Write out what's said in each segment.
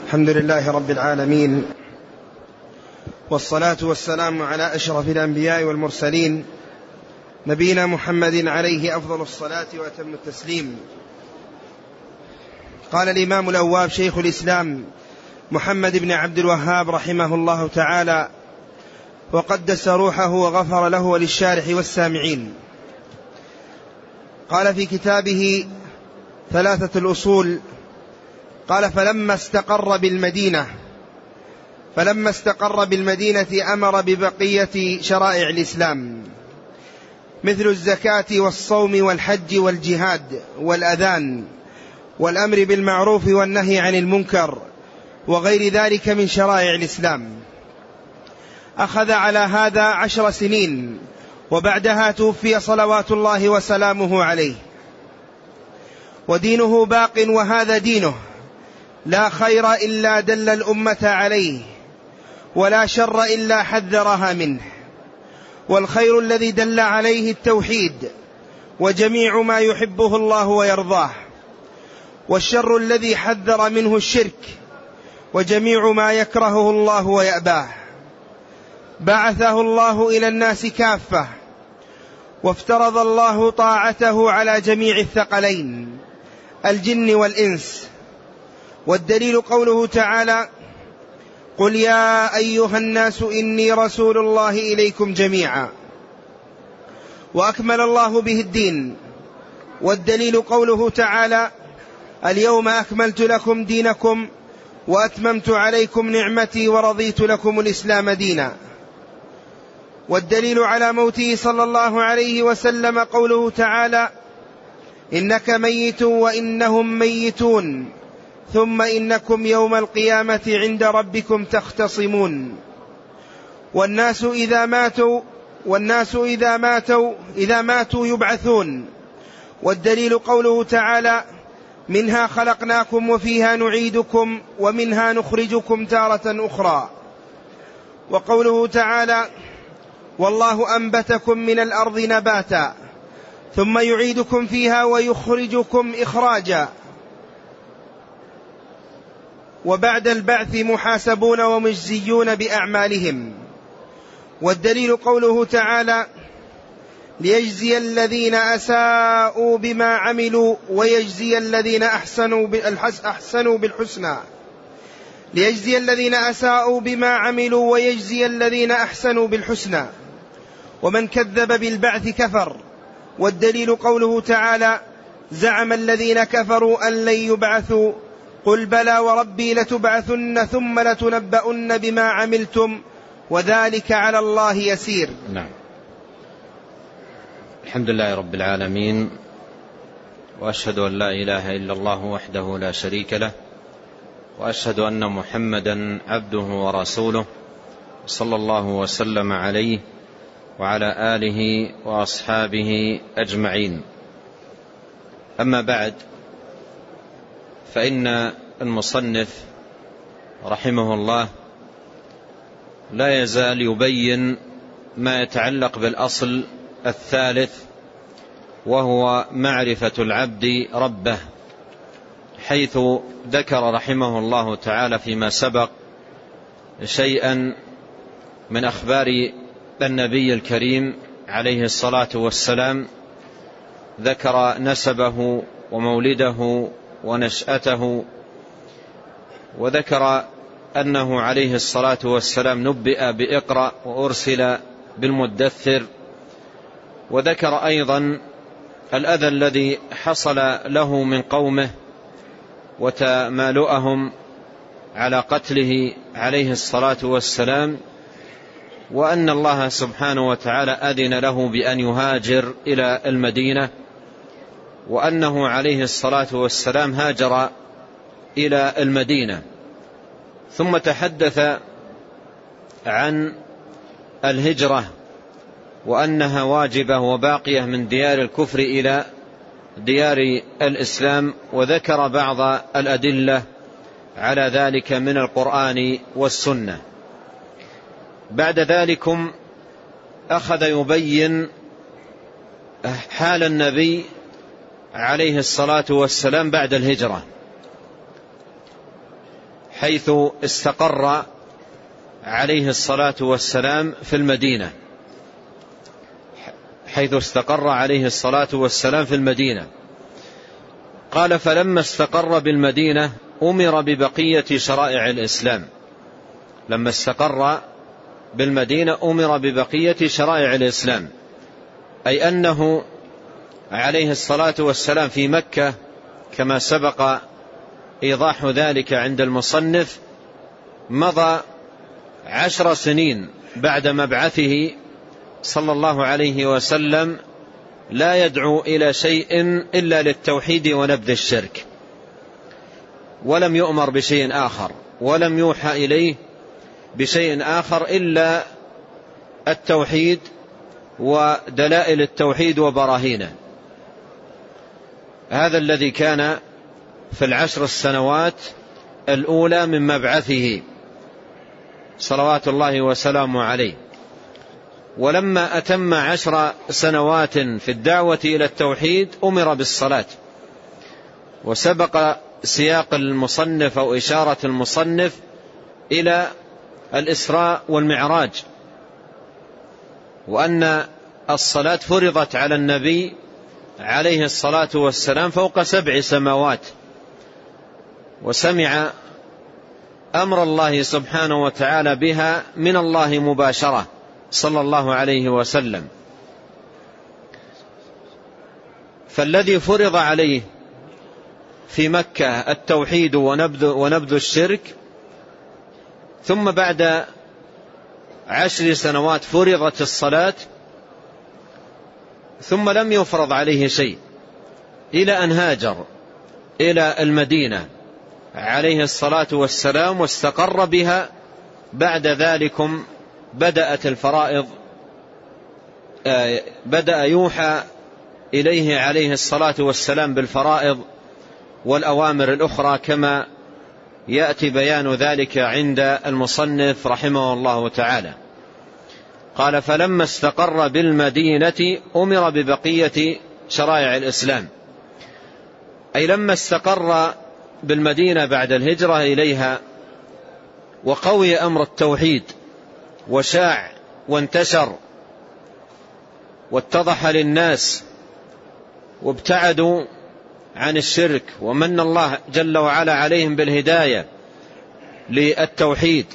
الحمد لله رب العالمين، والصلاة والسلام على أشرف الأنبياء والمرسلين، نبينا محمد عليه أفضل الصلاة وأتم التسليم. قال الإمام الأواب شيخ الإسلام محمد بن عبد الوهاب رحمه الله تعالى وقدس روحه وغفر له وللشارح والسامعين. قال في كتابه ثلاثة الأصول، قال فلما استقر بالمدينة أمر ببقية شرائع الإسلام مثل الزكاة والصوم والحج والجهاد والأذان والأمر بالمعروف والنهي عن المنكر وغير ذلك من شرائع الإسلام. أخذ على هذا 10 سنين، وبعدها توفي صلوات الله وسلامه عليه، ودينه باق وهذا دينه، لا خير إلا دل الأمة عليه، ولا شر إلا حذرها منه. والخير الذي دل عليه التوحيد وجميع ما يحبه الله ويرضاه، والشر الذي حذر منه الشرك وجميع ما يكرهه الله ويأباه. بعثه الله إلى الناس كافة، وافترض الله طاعته على جميع الثقلين الجن والإنس. والدليل قوله تعالى: قل يا أيها الناس إني رسول الله إليكم جميعا. وأكمل الله به الدين. والدليل قوله تعالى: اليوم أكملت لكم دينكم وأتممت عليكم نعمتي ورضيت لكم الإسلام دينا. والدليل على موته صلى الله عليه وسلم قوله تعالى: إنك ميت وإنهم ميتون ثم إنكم يوم القيامة عند ربكم تختصمون. والناس إذا ماتوا يبعثون. والدليل قوله تعالى: منها خلقناكم وفيها نعيدكم ومنها نخرجكم تارة أخرى. وقوله تعالى: والله أنبتكم من الأرض نباتا ثم يعيدكم فيها ويخرجكم إخراجا. وبعد البعث محاسبون ومجزيون بأعمالهم. والدليل قوله تعالى: ليجزي الذين أساءوا بما عملوا ويجزي الذين أحسنوا بالحسنى. ليجزي الذين أساءوا بما عملوا ويجزي الذين أحسنوا بالحسنى. ومن كذب بالبعث كفر. والدليل قوله تعالى: زعم الذين كفروا أن لن يبعثوا قل بلى وربي لتبعثن ثم لتنبؤن بما عملتم وذلك على الله يسير. نعم. الحمد لله رب العالمين، وأشهد أن لا إله إلا الله وحده لا شريك له، وأشهد أن محمدا عبده ورسوله صلى الله وسلم عليه وعلى آله وأصحابه أجمعين. أما بعد، فإن المصنف رحمه الله لا يزال يبين ما يتعلق بالأصل الثالث، وهو معرفة العبد ربه، حيث ذكر رحمه الله تعالى فيما سبق شيئا من أخبار النبي الكريم عليه الصلاة والسلام، ذكر نسبه ومولده ونشأته، وذكر أنه عليه الصلاة والسلام نبئ بإقرأ وأرسل بالمدثر، وذكر أيضا الأذى الذي حصل له من قومه وتمالؤهم على قتله عليه الصلاة والسلام، وأن الله سبحانه وتعالى أذن له بأن يهاجر إلى المدينة، وأنه عليه الصلاة والسلام هاجر إلى المدينة. ثم تحدث عن الهجرة وأنها واجبة وباقية من ديار الكفر إلى ديار الإسلام، وذكر بعض الأدلة على ذلك من القرآن والسنة. بعد ذلكم أخذ يبين حال النبي عليه الصلاة والسلام بعد الهجرة، حيث استقر عليه الصلاة والسلام في المدينة، قال: فلما استقر بالمدينة أمر ببقية شرائع الإسلام. لما استقر بالمدينة أمر ببقية شرائع الإسلام، أي أنه عليه الصلاة والسلام في مكة كما سبق إيضاح ذلك عند المصنف مضى 10 سنين بعد مبعثه صلى الله عليه وسلم لا يدعو إلى شيء إلا للتوحيد ونبذ الشرك، ولم يؤمر بشيء آخر، ولم يوحى إليه بشيء آخر إلا التوحيد ودلائل التوحيد وبراهينه. هذا الذي كان في 10 سنوات الأولى من مبعثه صلوات الله وسلامه عليه. ولما أتم 10 سنوات في الدعوة إلى التوحيد أمر بالصلاة. وسبق سياق المصنف أو إشارة المصنف إلى الإسراء والمعراج، وأن الصلاة فرضت على النبي عليه الصلاة والسلام فوق 7 سماوات، وسمع أمر الله سبحانه وتعالى بها من الله مباشرة صلى الله عليه وسلم. فالذي فرض عليه في مكة التوحيد ونبذ الشرك، ثم بعد 10 سنوات فرضت الصلاة، ثم لم يفرض عليه شيء إلى أن هاجر إلى المدينة عليه الصلاة والسلام واستقر بها. بعد ذلكم بدأت الفرائض، بدأ يوحى إليه عليه الصلاة والسلام بالفرائض والأوامر الأخرى، كما يأتي بيان ذلك عند المصنف رحمه الله تعالى. قال: فلما استقر بالمدينة أمر ببقية شرائع الإسلام، أي لما استقر بالمدينة بعد الهجرة إليها وقوي أمر التوحيد وشاع وانتشر واتضح للناس وابتعدوا عن الشرك، ومن الله جل وعلا عليهم بالهداية للتوحيد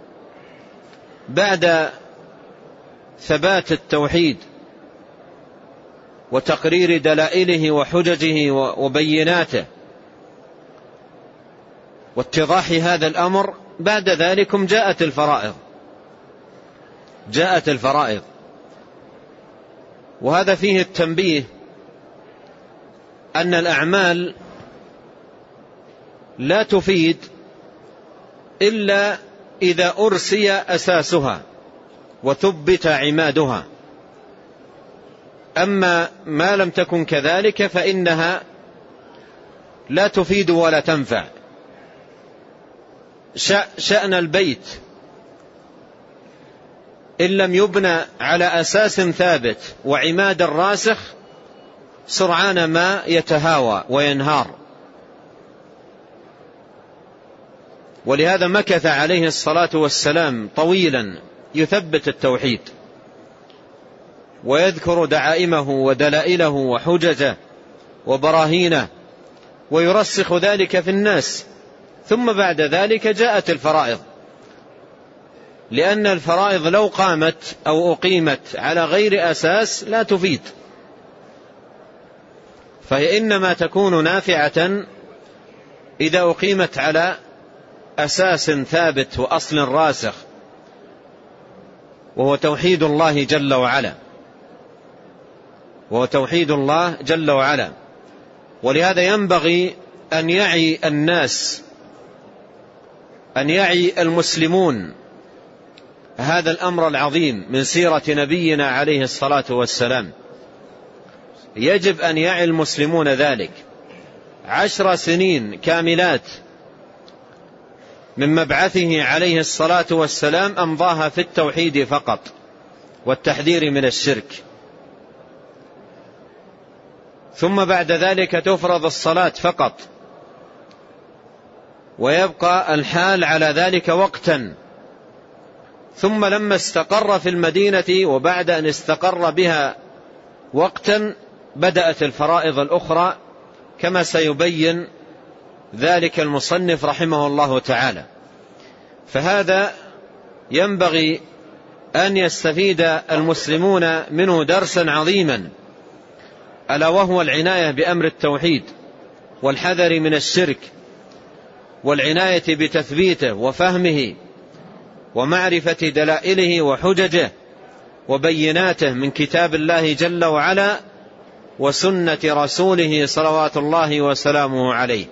بعد ثبات التوحيد وتقرير دلائله وحججه وبيناته واتضاح هذا الأمر، بعد ذلكم جاءت الفرائض. وهذا فيه التنبيه أن الأعمال لا تفيد إلا إذا أرسي أساسها وثبت عمادها، أما ما لم تكن كذلك فإنها لا تفيد ولا تنفع. شأن البيت إن لم يبنى على أساس ثابت وعماد راسخ سرعان ما يتهاوى وينهار. ولهذا مكث عليه الصلاة والسلام طويلا يثبت التوحيد ويذكر دعائمه ودلائله وحججه وبراهينه ويرسخ ذلك في الناس. ثم بعد ذلك جاءت الفرائض، لأن الفرائض لو قامت أو أقيمت على غير أساس لا تفيد، فهي إنما تكون نافعة إذا أقيمت على أساس ثابت وأصل راسخ، وهو توحيد الله جل وعلا. ولهذا ينبغي أن يعي الناس، أن يعي المسلمون هذا الأمر العظيم من سيرة نبينا عليه الصلاة والسلام. يجب أن يعي المسلمون ذلك. 10 سنين كاملات من مبعثه عليه الصلاة والسلام أمضاها في التوحيد فقط والتحذير من الشرك، ثم بعد ذلك تفرض الصلاة فقط، ويبقى الحال على ذلك وقتا. ثم لما استقر في المدينة وبعد أن استقر بها وقتا بدأت الفرائض الأخرى كما سيبين ذلك المصنف رحمه الله تعالى. فهذا ينبغي أن يستفيد المسلمون منه درسا عظيما، ألا وهو العناية بأمر التوحيد والحذر من الشرك، والعناية بتثبيته وفهمه ومعرفة دلائله وحججه وبيناته من كتاب الله جل وعلا وسنة رسوله صلوات الله وسلامه عليه.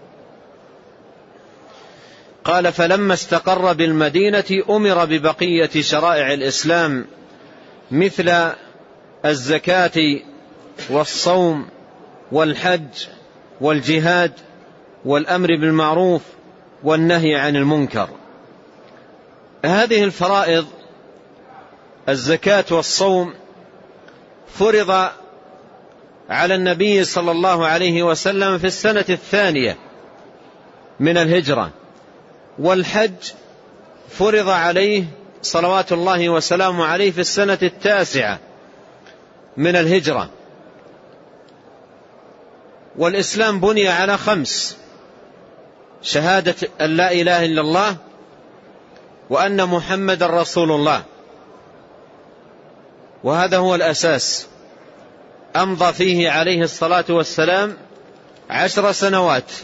قال: فلما استقر بالمدينة أمر ببقية شرائع الإسلام مثل الزكاة والصوم والحج والجهاد والأمر بالمعروف والنهي عن المنكر. هذه الفرائض الزكاة والصوم فرض على النبي صلى الله عليه وسلم في السنة 2 من الهجرة، والحج فرض عليه صلوات الله وسلامه عليه في السنة 9 من الهجرة. والإسلام بني على 5: شهادة أن لا إله إلا الله وأن محمد رسول الله، وهذا هو الأساس. أمضى فيه عليه الصلاة والسلام 10 سنوات.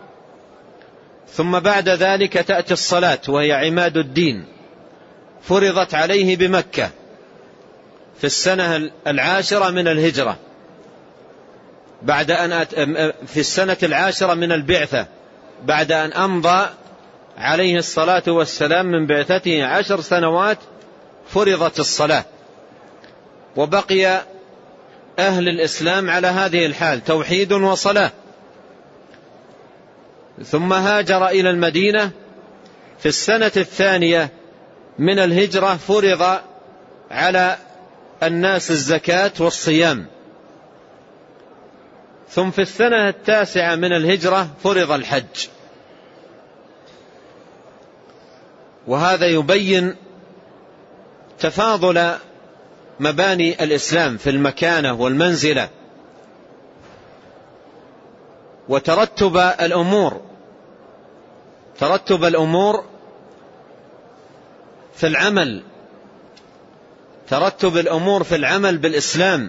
ثم بعد ذلك تأتي الصلاة وهي عماد الدين، فرضت عليه بمكة في السنة 10 من الهجرة، بعد أن في السنة 10 من البعثة، بعد أن أمضى عليه الصلاة والسلام من بعثته 10 سنوات فرضت الصلاة. وبقي أهل الإسلام على هذه الحال، توحيد وصلاة. ثم هاجر إلى المدينة في السنة 2 من الهجرة، فرض على الناس الزكاة والصيام. ثم في السنة 9 من الهجرة فرض الحج. وهذا يبين تفاضل مباني الإسلام في المكانة والمنزلة وترتب الأمور، ترتب الأمور في العمل، ترتب الأمور في العمل بالإسلام.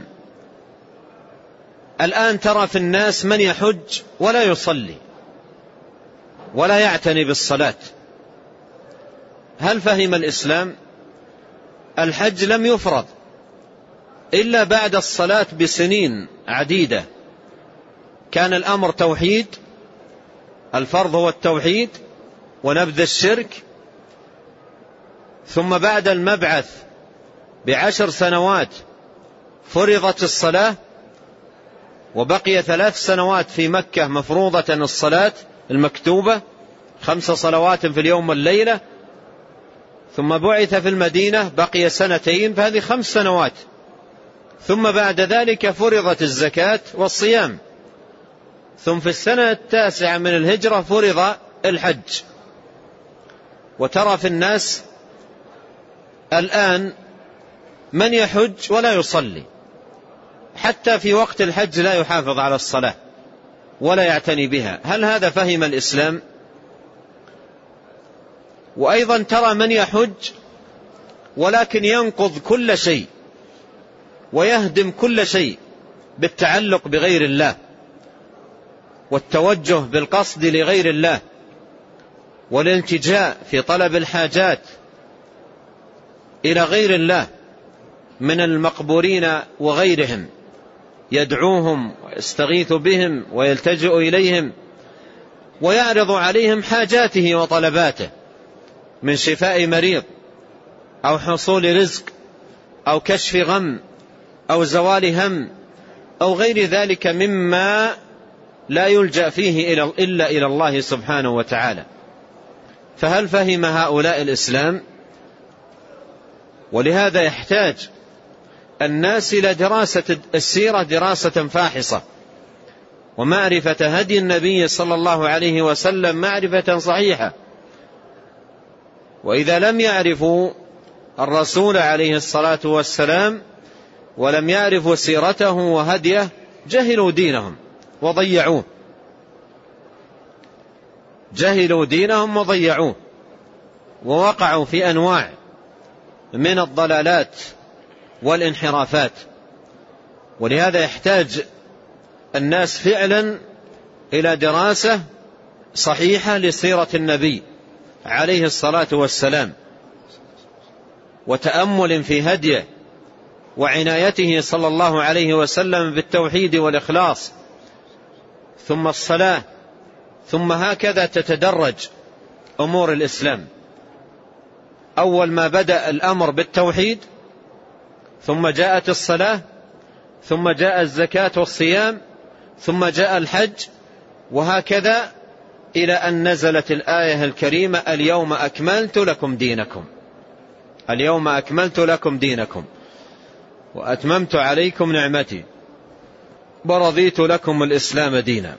الآن ترى في الناس من يحج ولا يصلي ولا يعتني بالصلاة. هل فهم الإسلام؟ الحج لم يفرض إلا بعد الصلاة بسنين عديدة. كان الأمر توحيد، الفرض هو التوحيد ونبذ الشرك. ثم بعد المبعث ب10 سنوات فرضت الصلاة، وبقي 3 سنوات في مكة مفروضة الصلاة المكتوبة 5 صلوات في اليوم والليلة. ثم بعث في المدينة بقي 2 فهذه 5 سنوات. ثم بعد ذلك فرضت الزكاة والصيام. ثم في السنة 9 من الهجرة فرض الحج. وترى في الناس الآن من يحج ولا يصلي، حتى في وقت الحج لا يحافظ على الصلاة ولا يعتني بها. هل هذا فهم الإسلام؟ وأيضا ترى من يحج ولكن ينقض كل شيء ويهدم كل شيء بالتعلق بغير الله والتوجه بالقصد لغير الله والالتجاء في طلب الحاجات إلى غير الله من المقبورين وغيرهم، يدعوهم ويستغيث بهم ويلتجئ إليهم ويعرض عليهم حاجاته وطلباته من شفاء مريض أو حصول رزق أو كشف غم أو زوال هم أو غير ذلك مما لا يلجأ فيه إلا إلى الله سبحانه وتعالى. فهل فهم هؤلاء الإسلام؟ ولهذا يحتاج الناس إلى دراسة السيرة دراسة فاحصة، ومعرفة هدي النبي صلى الله عليه وسلم معرفة صحيحة. وإذا لم يعرفوا الرسول عليه الصلاة والسلام ولم يعرفوا سيرته وهديه جهلوا دينهم وضيعوه، جهلوا دينهم وضيعوه، ووقعوا في أنواع من الضلالات والانحرافات. ولهذا يحتاج الناس فعلا إلى دراسة صحيحة لسيرة النبي عليه الصلاة والسلام، وتأمل في هديه وعنايته صلى الله عليه وسلم بالتوحيد والإخلاص، ثم الصلاة، ثم هكذا تتدرج أمور الإسلام. أول ما بدأ الأمر بالتوحيد، ثم جاءت الصلاة، ثم جاء الزكاة والصيام، ثم جاء الحج، وهكذا إلى أن نزلت الآية الكريمة: اليوم أكملت لكم دينكم، اليوم أكملت لكم دينكم وأتممت عليكم نعمتي ورضيت لكم الإسلام دينا.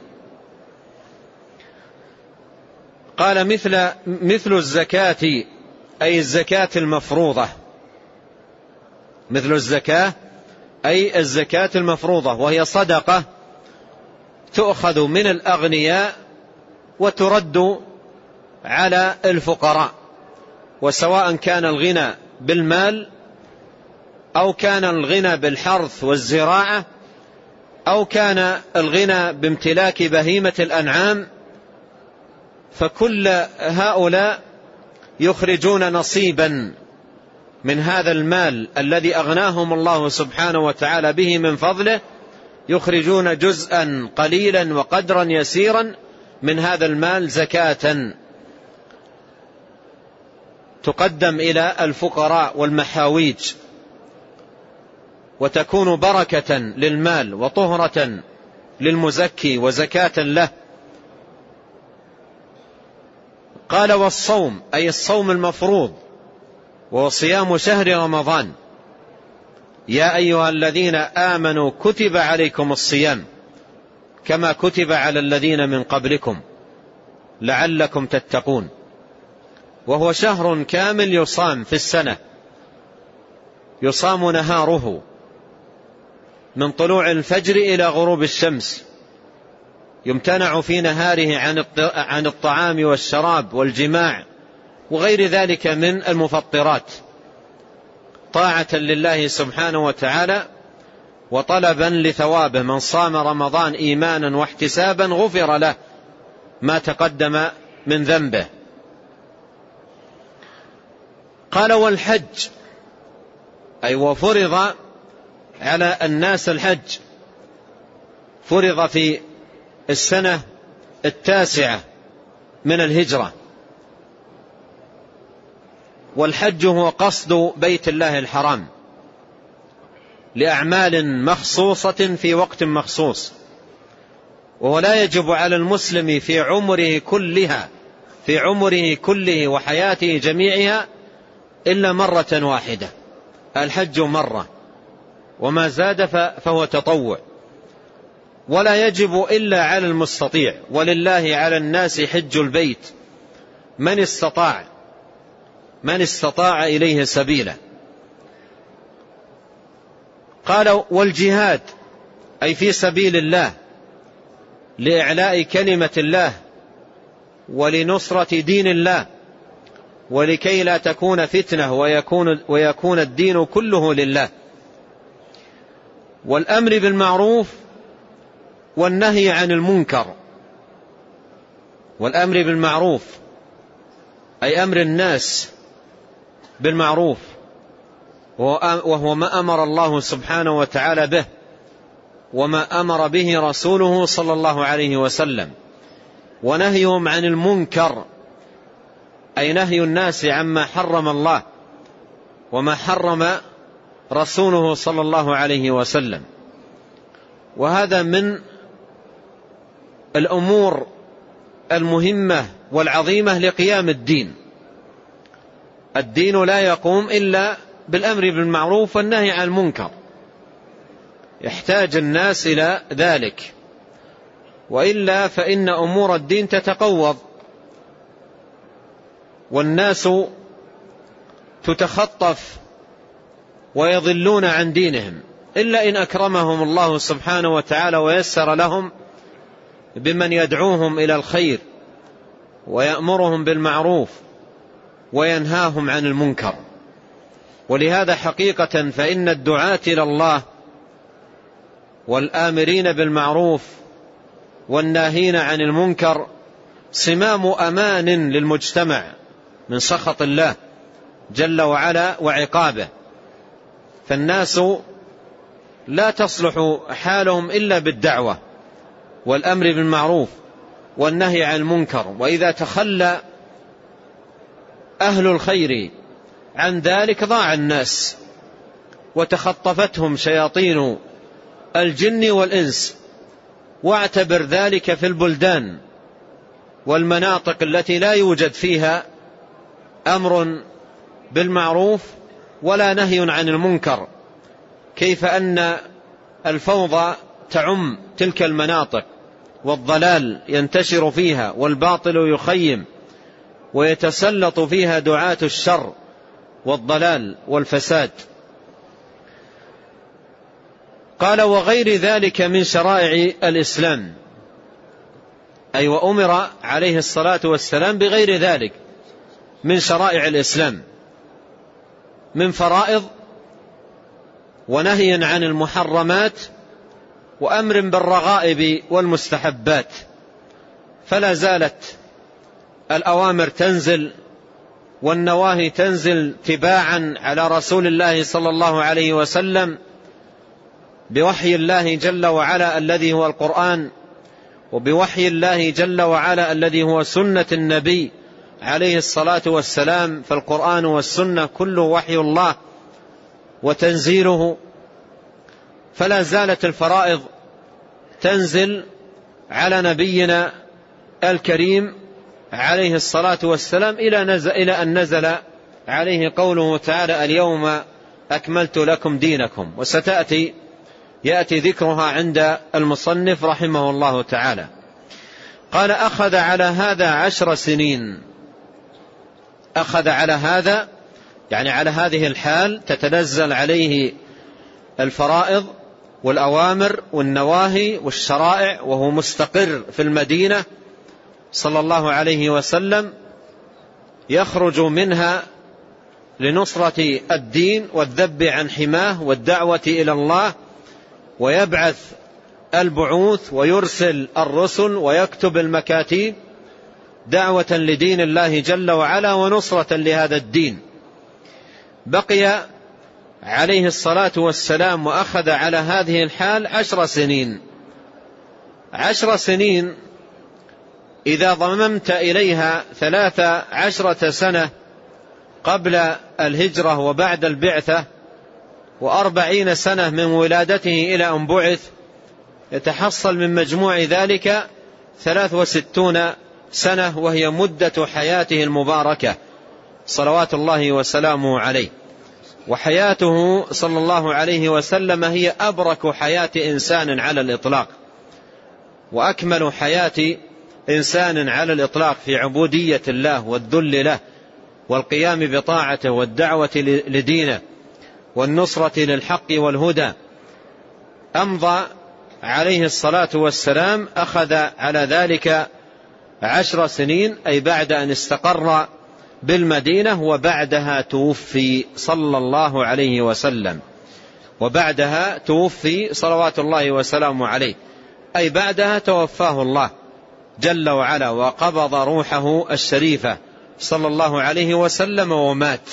قال مثل الزكاة، أي الزكاة المفروضة، مثل الزكاة أي الزكاة المفروضة، وهي صدقة تؤخذ من الأغنياء وترد على الفقراء، وسواء كان الغنى بالمال أو كان الغنى بالحرث والزراعة أو كان الغنى بامتلاك بهيمة الأنعام، فكل هؤلاء يخرجون نصيبا من هذا المال الذي أغناهم الله سبحانه وتعالى به من فضله، يخرجون جزءا قليلا وقدرا يسيرا من هذا المال زكاة تقدم إلى الفقراء والمحاويج، وتكون بركة للمال وطهرة للمزكي وزكاة له. قال والصوم، أي الصوم المفروض، وهو صيام شهر رمضان. يا أيها الذين آمنوا كتب عليكم الصيام كما كتب على الذين من قبلكم لعلكم تتقون. وهو شهر كامل يصام في السنة، يصام نهاره من طلوع الفجر إلى غروب الشمس، يمتنع في نهاره عن الطعام والشراب والجماع وغير ذلك من المفطرات، طاعة لله سبحانه وتعالى وطلبا لثوابه. من صام رمضان إيمانا واحتسابا غفر له ما تقدم من ذنبه. قال والحج، أي وفرض على الناس الحج، فرض في السنة 9 من الهجرة. والحج هو قصد بيت الله الحرام لأعمال مخصوصة في وقت مخصوص، وهو لا يجب على المسلم في عمره كله وحياته جميعها إلا مرة واحدة. الحج مرة، وما زاد فهو تطوع، ولا يجب إلا على المستطيع. ولله على الناس حج البيت من استطاع إليه سبيلا. قال والجهاد، أي في سبيل الله لإعلاء كلمة الله ولنصرة دين الله، ولكي لا تكون فتنة ويكون الدين كله لله. والأمر بالمعروف والنهي عن المنكر. والأمر بالمعروف أي أمر الناس بالمعروف، وهو ما أمر الله سبحانه وتعالى به وما أمر به رسوله صلى الله عليه وسلم. ونهيهم عن المنكر أي نهي الناس عما حرم الله وما حرم رسوله صلى الله عليه وسلم. وهذا من الأمور المهمة والعظيمة لقيام الدين. الدين لا يقوم إلا بالأمر بالمعروف والنهي عن المنكر، يحتاج الناس إلى ذلك. وإلا فإن أمور الدين تتقوض والناس تتخطف ويضلون عن دينهم، إلا إن أكرمهم الله سبحانه وتعالى ويسر لهم بمن يدعوهم إلى الخير ويأمرهم بالمعروف وينهاهم عن المنكر. ولهذا حقيقة فإن الدعاة إلى الله والآمرين بالمعروف والناهين عن المنكر صمام أمان للمجتمع من سخط الله جل وعلا وعقابه، فالناس لا تصلح حالهم إلا بالدعوة والأمر بالمعروف والنهي عن المنكر، وإذا تخلى أهل الخير عن ذلك ضاع الناس وتخطفتهم شياطين الجن والإنس. واعتبر ذلك في البلدان والمناطق التي لا يوجد فيها أمر بالمعروف ولا نهي عن المنكر، كيف أن الفوضى تعم تلك المناطق والضلال ينتشر فيها والباطل يخيم ويتسلط فيها دعاة الشر والضلال والفساد. قال وغير ذلك من شرائع الإسلام، أي وأمر عليه الصلاة والسلام بغير ذلك من شرائع الإسلام من فرائض ونهي عن المحرمات وأمر بالرغائب والمستحبات. فلا زالت الأوامر تنزل والنواهي تنزل تباعا على رسول الله صلى الله عليه وسلم بوحي الله جل وعلا الذي هو القرآن، وبوحي الله جل وعلا الذي هو سنة النبي عليه الصلاة والسلام. فالقرآن والسنة كله وحي الله وتنزيله. فلا زالت الفرائض تنزل على نبينا الكريم عليه الصلاة والسلام إلى أن نزل عليه قوله تعالى اليوم أكملت لكم دينكم، يأتي ذكرها عند المصنف رحمه الله تعالى. قال أخذ على هذا 10 سنين. أخذ على هذا يعني على هذه الحال تتنزل عليه الفرائض والأوامر والنواهي والشرائع وهو مستقر في المدينة صلى الله عليه وسلم، يخرج منها لنصرة الدين والذب عن حماه والدعوة إلى الله، ويبعث البعوث ويرسل الرسل ويكتب المكاتيب دعوة لدين الله جل وعلا ونصرة لهذا الدين. بقي عليه الصلاة والسلام وأخذ على هذه الحال 10 سنين. 10 سنين إذا ضممت إليها 13 سنة قبل الهجرة وبعد البعثة 40 سنة من ولادته إلى أن بعث، يتحصل من مجموع ذلك 63 سنة، وهي مدة حياته المباركة صلوات الله وسلامه عليه. وحياته صلى الله عليه وسلم هي أبرك حياة إنسان على الإطلاق وأكمل حياة إنسان على الإطلاق في عبودية الله والذل له والقيام بطاعته والدعوة لدينه والنصرة للحق والهدى. أمضى عليه الصلاة والسلام أخذ على ذلك 10 سنين، أي بعد أن استقر بالمدينة، وبعدها توفي صلى الله عليه وسلم، وبعدها توفي صلوات الله وسلامه عليه، أي بعدها توفاه الله جل وعلا وقبض روحه الشريفة صلى الله عليه وسلم ومات.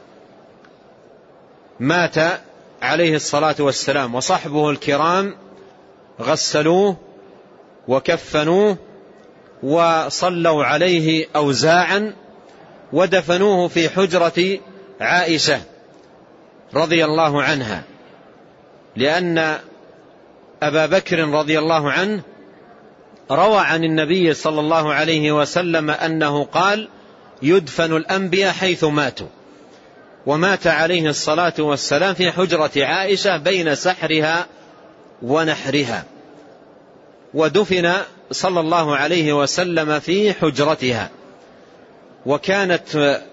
مات عليه الصلاة والسلام، وصحبه الكرام غسلوه وكفنوه وصلوا عليه أوزاعا ودفنوه في حجرة عائشة رضي الله عنها، لأن أبا بكر رضي الله عنه روى عن النبي صلى الله عليه وسلم أنه قال يدفن الأنبياء حيث ماتوا، ومات عليه الصلاة والسلام في حجرة عائشة بين سحرها ونحرها. ودفن صلى الله عليه وسلم في حجرتها. وكانت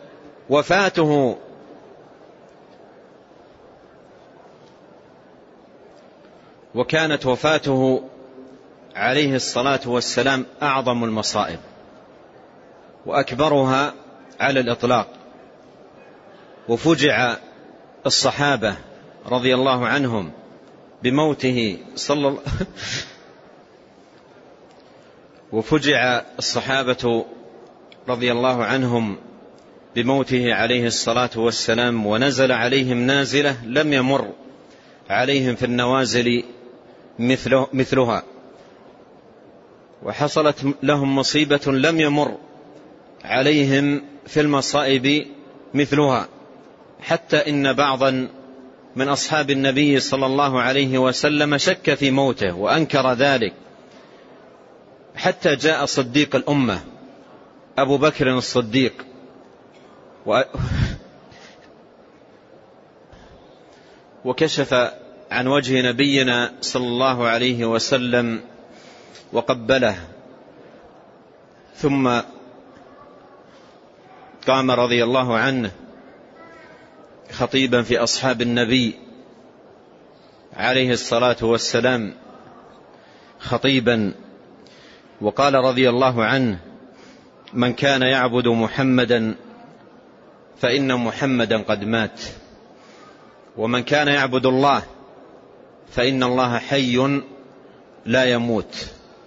وفاته عليه الصلاة والسلام أعظم المصائب وأكبرها على الإطلاق. وفجع الصحابة رضي الله عنهم بموته وفجع الصحابة رضي الله عنهم بموته عليه الصلاة والسلام، ونزل عليهم نازلة لم يمر عليهم في النوازل مثلها، وحصلت لهم مصيبة لم يمر عليهم في المصائب مثلها، حتى إن بعضا من أصحاب النبي صلى الله عليه وسلم شك في موته وأنكر ذلك، حتى جاء صديق الأمة أبو بكر الصديق وكشف عن وجه نبينا صلى الله عليه وسلم وقبله، ثم قام رضي الله عنه خطيبا في أصحاب النبي عليه الصلاة والسلام خطيبا، وقال رضي الله عنه: من كان يعبد محمدا فإن محمدا قد مات، ومن كان يعبد الله فإن الله حي لا يموت.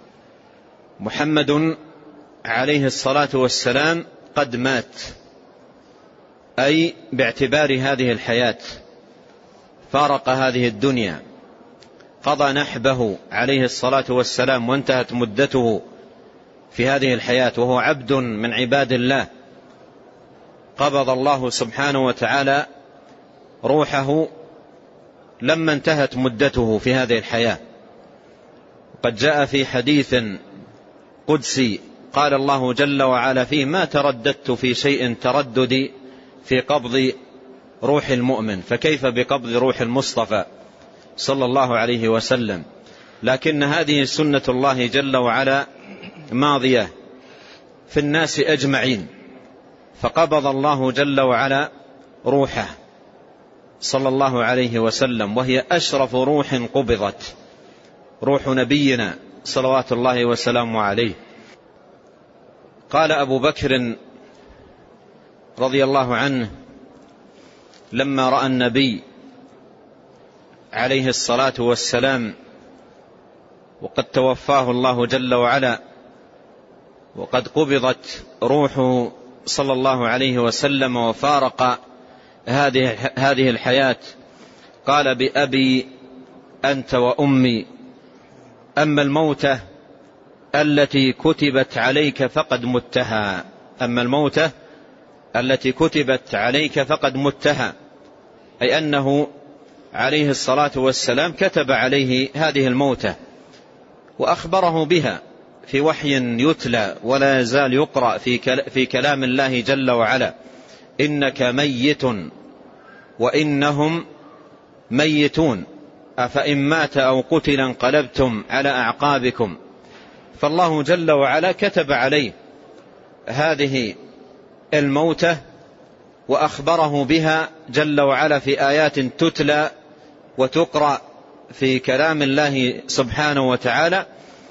محمد عليه الصلاة والسلام قد مات، أي باعتبار هذه الحياة، فارق هذه الدنيا، قضى نحبه عليه الصلاة والسلام، وانتهت مدته في هذه الحياة، وهو عبد من عباد الله. قبض الله سبحانه وتعالى روحه لما انتهت مدته في هذه الحياة. قد جاء في حديث قدسي قال الله جل وعلا فيه: ما ترددت في شيء ترددي في قبض روح المؤمن، فكيف بقبض روح المصطفى صلى الله عليه وسلم. لكن هذه سنة الله جل وعلا ماضية في الناس أجمعين، فقبض الله جل وعلا روحه صلى الله عليه وسلم، وهي أشرف روح قبضت، روح نبينا صلوات الله وسلامه عليه. قال أبو بكر رضي الله عنه لما رأى النبي عليه الصلاة والسلام وقد توفاه الله جل وعلا وقد قبضت روحه صلى الله عليه وسلم وفارق هذه الحياة، قال: بأبي أنت وأمي، أما الموتة التي كتبت عليك فقد متها. أما الموتة التي كتبت عليك فقد متها، أي أنه عليه الصلاة والسلام كتب عليه هذه الموتة وأخبره بها في وحي يتلى ولا يزال يقرأ في كلام الله جل وعلا: إنك ميت وإنهم ميتون أفإن مات أو قتل انقلبتم على أعقابكم. فالله جل وعلا كتب عليه هذه الموتة وأخبره بها جل وعلا في آيات تتلى وتقرأ في كلام الله سبحانه وتعالى.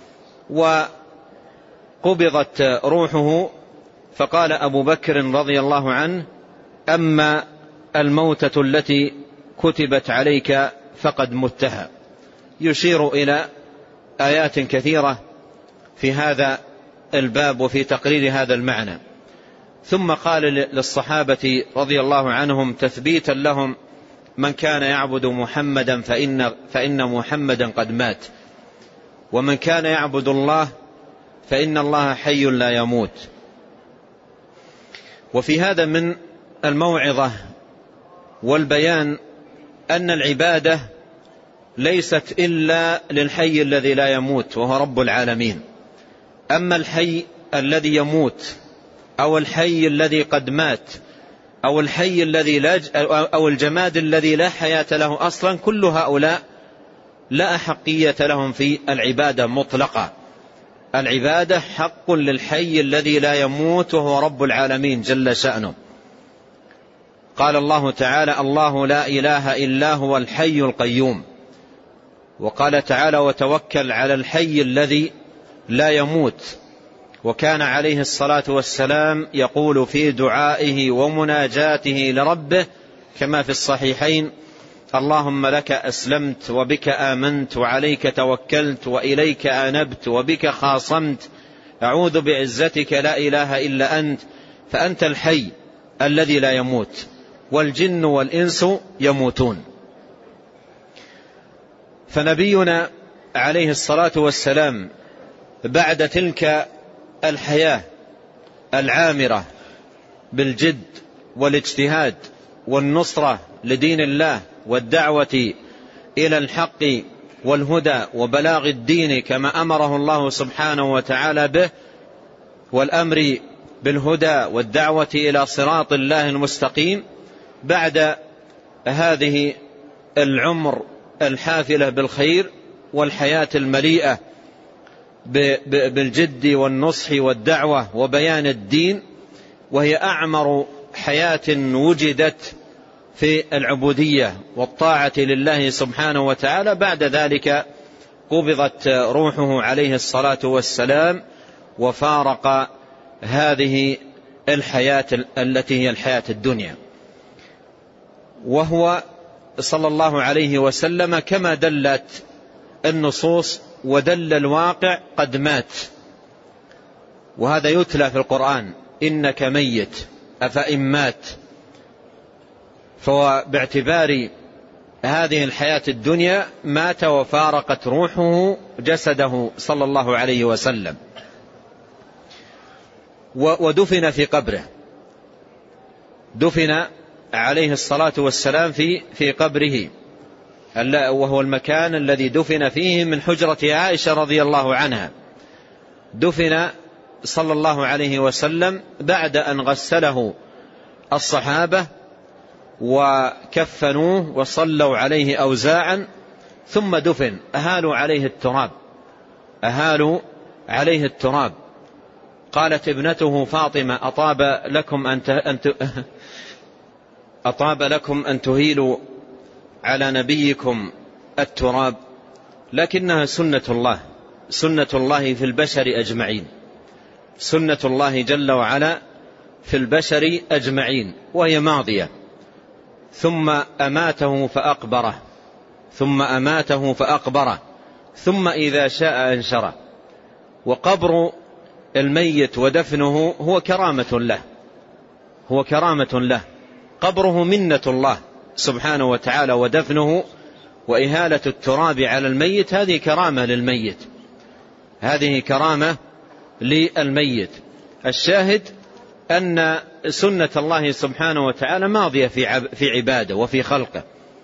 وقبضت روحه، فقال أبو بكر رضي الله عنه: أما الموتة التي كتبت عليك فقد متها، يشير إلى آيات كثيرة في هذا الباب وفي تقرير هذا المعنى. ثم قال للصحابة رضي الله عنهم تثبيتا لهم: من كان يعبد محمدا فإن محمدا قد مات، ومن كان يعبد الله فإن الله حي لا يموت. وفي هذا من الموعظة والبيان أن العبادة ليست إلا للحي الذي لا يموت وهو رب العالمين. أما الحي الذي يموت أو الحي الذي قد مات أو الحي الذي أو الجماد الذي لا حياة له أصلا، كل هؤلاء لا أحقية لهم في العبادة مطلقة. العبادة حق للحي الذي لا يموت وهو رب العالمين جل شأنه. قال الله تعالى: الله لا إله إلا هو الحي القيوم. وقال تعالى: وتوكل على الحي الذي لا يموت. وكان عليه الصلاة والسلام يقول في دعائه ومناجاته لربه كما في الصحيحين: اللهم لك أسلمت وبك آمنت وعليك توكلت وإليك أنبت وبك خاصمت، أعوذ بعزتك لا إله إلا أنت، فأنت الحي الذي لا يموت والجن والإنس يموتون. فنبينا عليه الصلاة والسلام بعد تلك الحياة العامرة بالجد والاجتهاد والنصرة لدين الله والدعوة إلى الحق والهدى وبلاغ الدين كما أمره الله سبحانه وتعالى به، والأمر بالهدى والدعوة إلى صراط الله المستقيم، بعد هذه العمر الحافلة بالخير والحياة المليئة بالجد والنصح والدعوة وبيان الدين، وهي أعمر حياة وجدت في العبودية والطاعة لله سبحانه وتعالى. بعد ذلك قبضت روحه عليه الصلاة والسلام وفارق هذه الحياة التي هي الحياة الدنيا، وهو صلى الله عليه وسلم كما دلت النصوص ودل الواقع قد مات. وهذا يتلى في القرآن: إنك ميت أفإن مات. فهو باعتبار هذه الحياة الدنيا مات وفارقت روحه جسده صلى الله عليه وسلم، ودفن في قبره. دفن عليه الصلاة والسلام في قبره، وهو المكان الذي دفن فيه من حجرة عائشة رضي الله عنها. دفن صلى الله عليه وسلم بعد أن غسله الصحابة وكفنوه وصلوا عليه أوزاعا، ثم دفن. أهالوا عليه التراب. قالت ابنته فاطمة: أطاب لكم أن تهيلوا على نبيكم التراب؟ لكنها سنة الله في البشر أجمعين، سنة الله جل وعلا في البشر أجمعين، وهي ماضية. ثم أماته فأقبره، ثم إذا شاء أنشره. وقبر الميت ودفنه هو كرامة له، قبره منة الله سبحانه وتعالى، ودفنه وإهالة التراب على الميت هذه كرامة للميت، هذه كرامة للميت. الشاهد أن سنة الله سبحانه وتعالى ماضية في عباده وفي خلقه.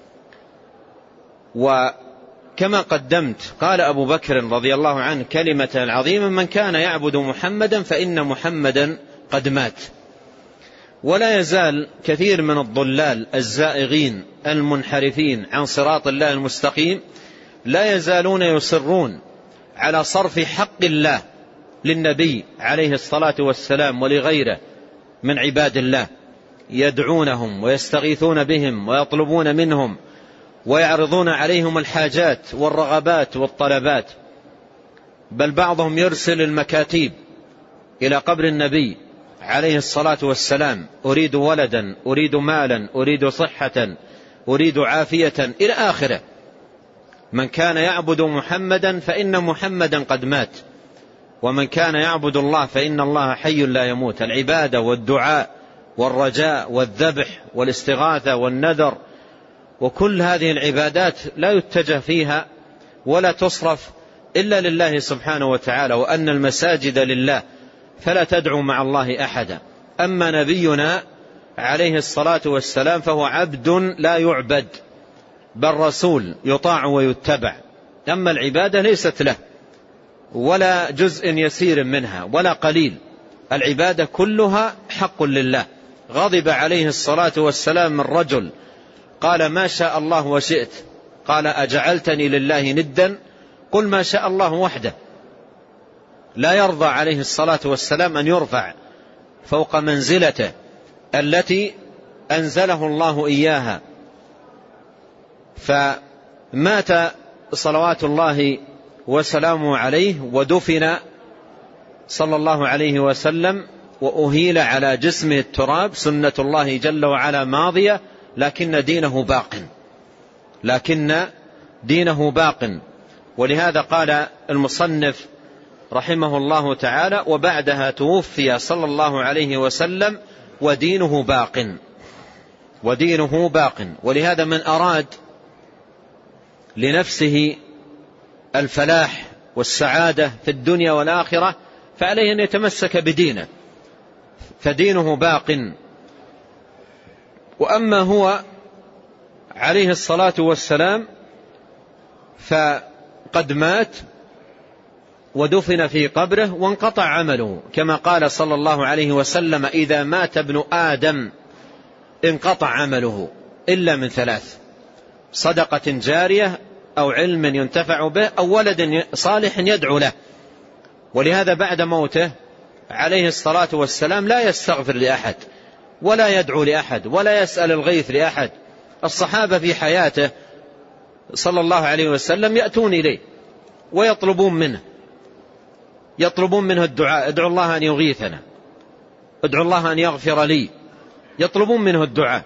وكما قدمت قال أبو بكر رضي الله عنه كلمة عظيمة: من كان يعبد محمدا فإن محمدا قد مات. ولا يزال كثير من الضلال الزائغين المنحرفين عن صراط الله المستقيم لا يزالون يصرون على صرف حق الله للنبي عليه الصلاة والسلام ولغيره من عباد الله، يدعونهم ويستغيثون بهم ويطلبون منهم ويعرضون عليهم الحاجات والرغبات والطلبات. بل بعضهم يرسل المكاتيب إلى قبر النبي عليه الصلاة والسلام: أريد ولدا، أريد مالا، أريد صحة، أريد عافية، إلى آخره. من كان يعبد محمدا فإن محمدا قد مات، ومن كان يعبد الله فإن الله حي لا يموت. العبادة والدعاء والرجاء والذبح والاستغاثة والنذر وكل هذه العبادات لا يتجه فيها ولا تصرف إلا لله سبحانه وتعالى، وأن المساجد لله فلا تدعو مع الله أحدا. أما نبينا عليه الصلاة والسلام فهو عبد لا يعبد، بل رسول يطاع ويتبع. أما العبادة ليست له ولا جزء يسير منها ولا قليل، العبادة كلها حق لله. غضب عليه الصلاة والسلام من رجل قال: ما شاء الله وشئت، قال أجعلتني لله ندا قل ما شاء الله وحده. لا يرضى عليه الصلاة والسلام أن يرفع فوق منزلته التي أنزله الله إياها. فمات صلوات الله وسلامه عليه ودفن صلى الله عليه وسلم وأهيل على جسمه التراب. سنة الله جل وعلا ماضية لكن دينه باق. ولهذا قال المصنف رحمه الله تعالى وبعدها توفي صلى الله عليه وسلم ودينه باق. ولهذا من أراد لنفسه الفلاح والسعادة في الدنيا والآخرة فعليه أن يتمسك بدينه فدينه باق. وأما هو عليه الصلاة والسلام فقد مات ودفن في قبره وانقطع عمله، كما قال صلى الله عليه وسلم إذا مات ابن آدم انقطع عمله إلا من 3: صدقة جارية أو علم ينتفع به أو ولد صالح يدعو له. ولهذا بعد موته عليه الصلاة والسلام لا يستغفر لأحد ولا يدعو لأحد ولا يسأل الغيث لأحد. الصحابة في حياته صلى الله عليه وسلم يأتون إليه ويطلبون منه الدعاء: ادعو الله أن يغيثنا، ادعو الله أن يغفر لي، يطلبون منه الدعاء.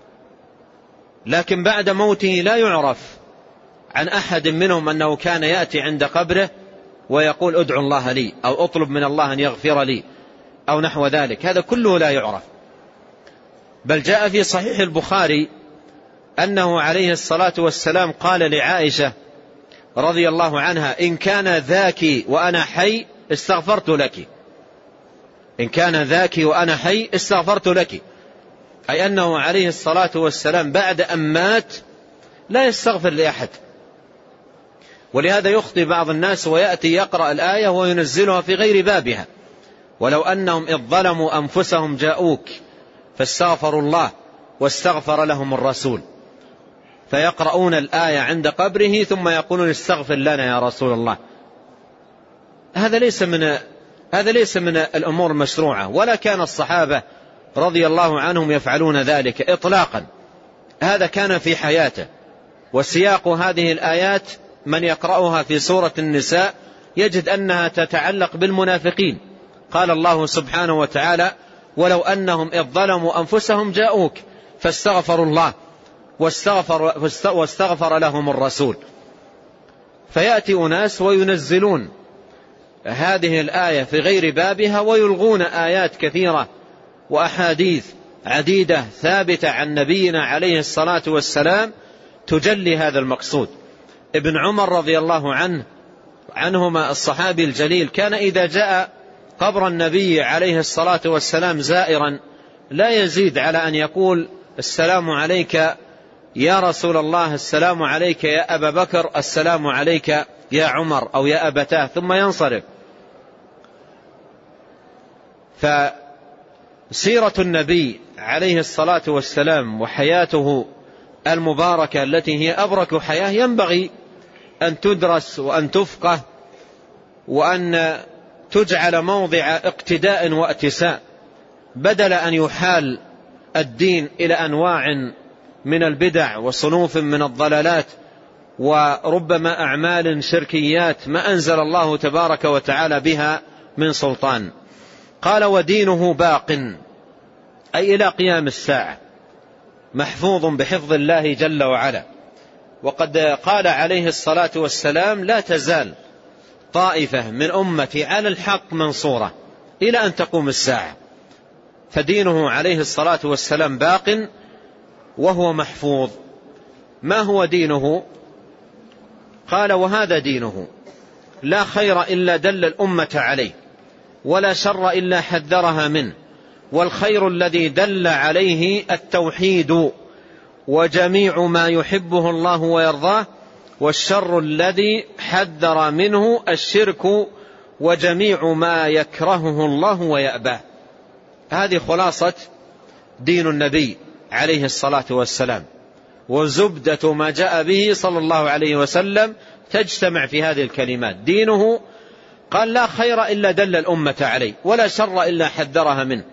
لكن بعد موته لا يعرف عن أحد منهم أنه كان يأتي عند قبره ويقول ادعو الله لي أو اطلب من الله أن يغفر لي أو نحو ذلك. هذا كله لا يعرف. بل جاء في صحيح البخاري أنه عليه الصلاة والسلام قال لعائشة رضي الله عنها: إن كان ذاك وأنا حي استغفرت لك، إن كان ذاك وأنا حي استغفرت لك، أي أنه عليه الصلاة والسلام بعد أن مات لا يستغفر لأحد. ولهذا يخطئ بعض الناس ويأتي يقرأ الآية وينزلها في غير بابها: ولو أنهم إذ ظلموا أنفسهم جاءوك فاستغفروا الله واستغفر لهم الرسول، فيقرؤون الآية عند قبره ثم يقولون استغفر لنا يا رسول الله. هذا ليس من الأمور المشروعة، ولا كان الصحابة رضي الله عنهم يفعلون ذلك إطلاقا. هذا كان في حياته. وسياق هذه الآيات من يقرأها في سورة النساء يجد أنها تتعلق بالمنافقين. قال الله سبحانه وتعالى: ولو أنهم إذ ظلموا أنفسهم جاءوك فاستغفروا الله واستغفر لهم الرسول. فيأتي أناس وينزلون هذه الآية في غير بابها ويلغون آيات كثيرة وأحاديث عديدة ثابتة عن نبينا عليه الصلاة والسلام تجلي هذا المقصود. ابن عمر رضي الله عنهما الصحابي الجليل كان إذا جاء قبر النبي عليه الصلاة والسلام زائرا لا يزيد على أن يقول: السلام عليك يا رسول الله، السلام عليك يا أبا بكر، السلام عليك يا عمر أو يا أبتاه، ثم ينصرف. فسيرة النبي عليه الصلاة والسلام وحياته المباركة التي هي أبرك حياة ينبغي أن تدرس وأن تفقه وأن تجعل موضع اقتداء واتساء، بدل أن يحال الدين إلى أنواع من البدع وصنوف من الضلالات وربما أعمال شركيات ما أنزل الله تبارك وتعالى بها من سلطان. قال: ودينه باق، أي إلى قيام الساعة، محفوظ بحفظ الله جل وعلا. وقد قال عليه الصلاة والسلام: لا تزال طائفة من أمتي على الحق منصورة إلى أن تقوم الساعة. فدينه عليه الصلاة والسلام باق وهو محفوظ. ما هو دينه؟ قال: وهذا دينه، لا خير إلا دل الأمة عليه، ولا شر إلا حذرها منه، والخير الذي دل عليه التوحيد وجميع ما يحبه الله ويرضاه، والشر الذي حذر منه الشرك وجميع ما يكرهه الله ويأباه. هذه خلاصة دين النبي عليه الصلاة والسلام. وزبدة ما جاء به صلى الله عليه وسلم تجتمع في هذه الكلمات. دينه قال لا خير إلا دل الأمة عليه ولا شر إلا حذرها منه.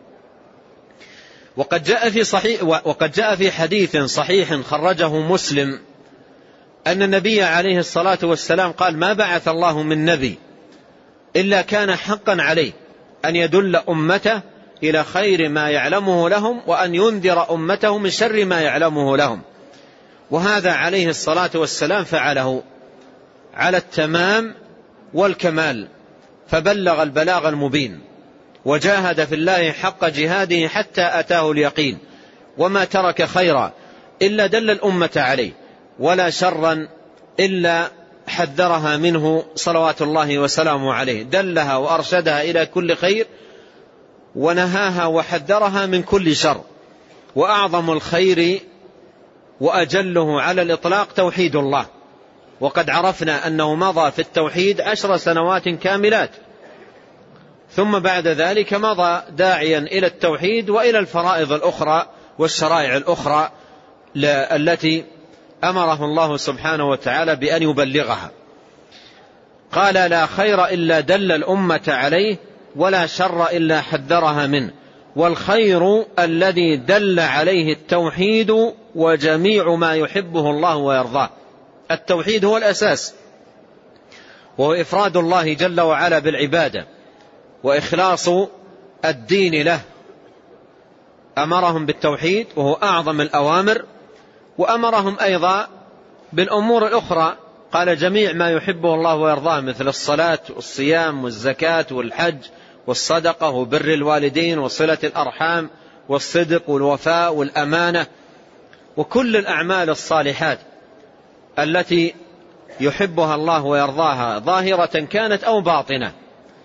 وقد جاء في حديث صحيح خرجه مسلم أن النبي عليه الصلاة والسلام قال ما بعث الله من نبي إلا كان حقا عليه أن يدل أمته إلى خير ما يعلمه لهم وأن ينذر أمته من شر ما يعلمه لهم. وهذا عليه الصلاة والسلام فعله على التمام والكمال، فبلغ البلاغ المبين وجاهد في الله حق جهاده حتى أتاه اليقين، وما ترك خيرا إلا دل الأمة عليه ولا شرا إلا حذرها منه صلوات الله وسلامه عليه. دلها وأرشدها إلى كل خير ونهاها وحذرها من كل شر. وأعظم الخير وأجله على الإطلاق توحيد الله، وقد عرفنا أنه مضى في التوحيد 10 سنوات كاملات، ثم بعد ذلك مضى داعيا إلى التوحيد وإلى الفرائض الأخرى والشرائع الأخرى التي أمره الله سبحانه وتعالى بأن يبلغها. قال لا خير إلا دل الأمة عليه ولا شر إلا حذرها منه، والخير الذي دل عليه التوحيد وجميع ما يحبه الله ويرضاه. التوحيد هو الأساس، وهو إفراد الله جل وعلا بالعبادة وإخلاص الدين له. أمرهم بالتوحيد وهو أعظم الأوامر، وأمرهم أيضا بالأمور الأخرى، قال جميع ما يحبه الله ويرضاه مثل الصلاة والصيام والزكاة والحج والصدقة وبر الوالدين وصلة الأرحام والصدق والوفاء والأمانة وكل الأعمال الصالحات التي يحبها الله ويرضاها ظاهرة كانت أو باطنة.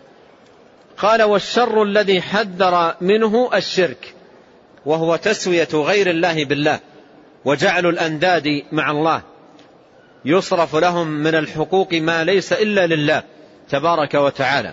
قال والشر الذي حذر منه الشرك، وهو تسوية غير الله بالله وجعل الأنداد مع الله، يصرف لهم من الحقوق ما ليس إلا لله تبارك وتعالى،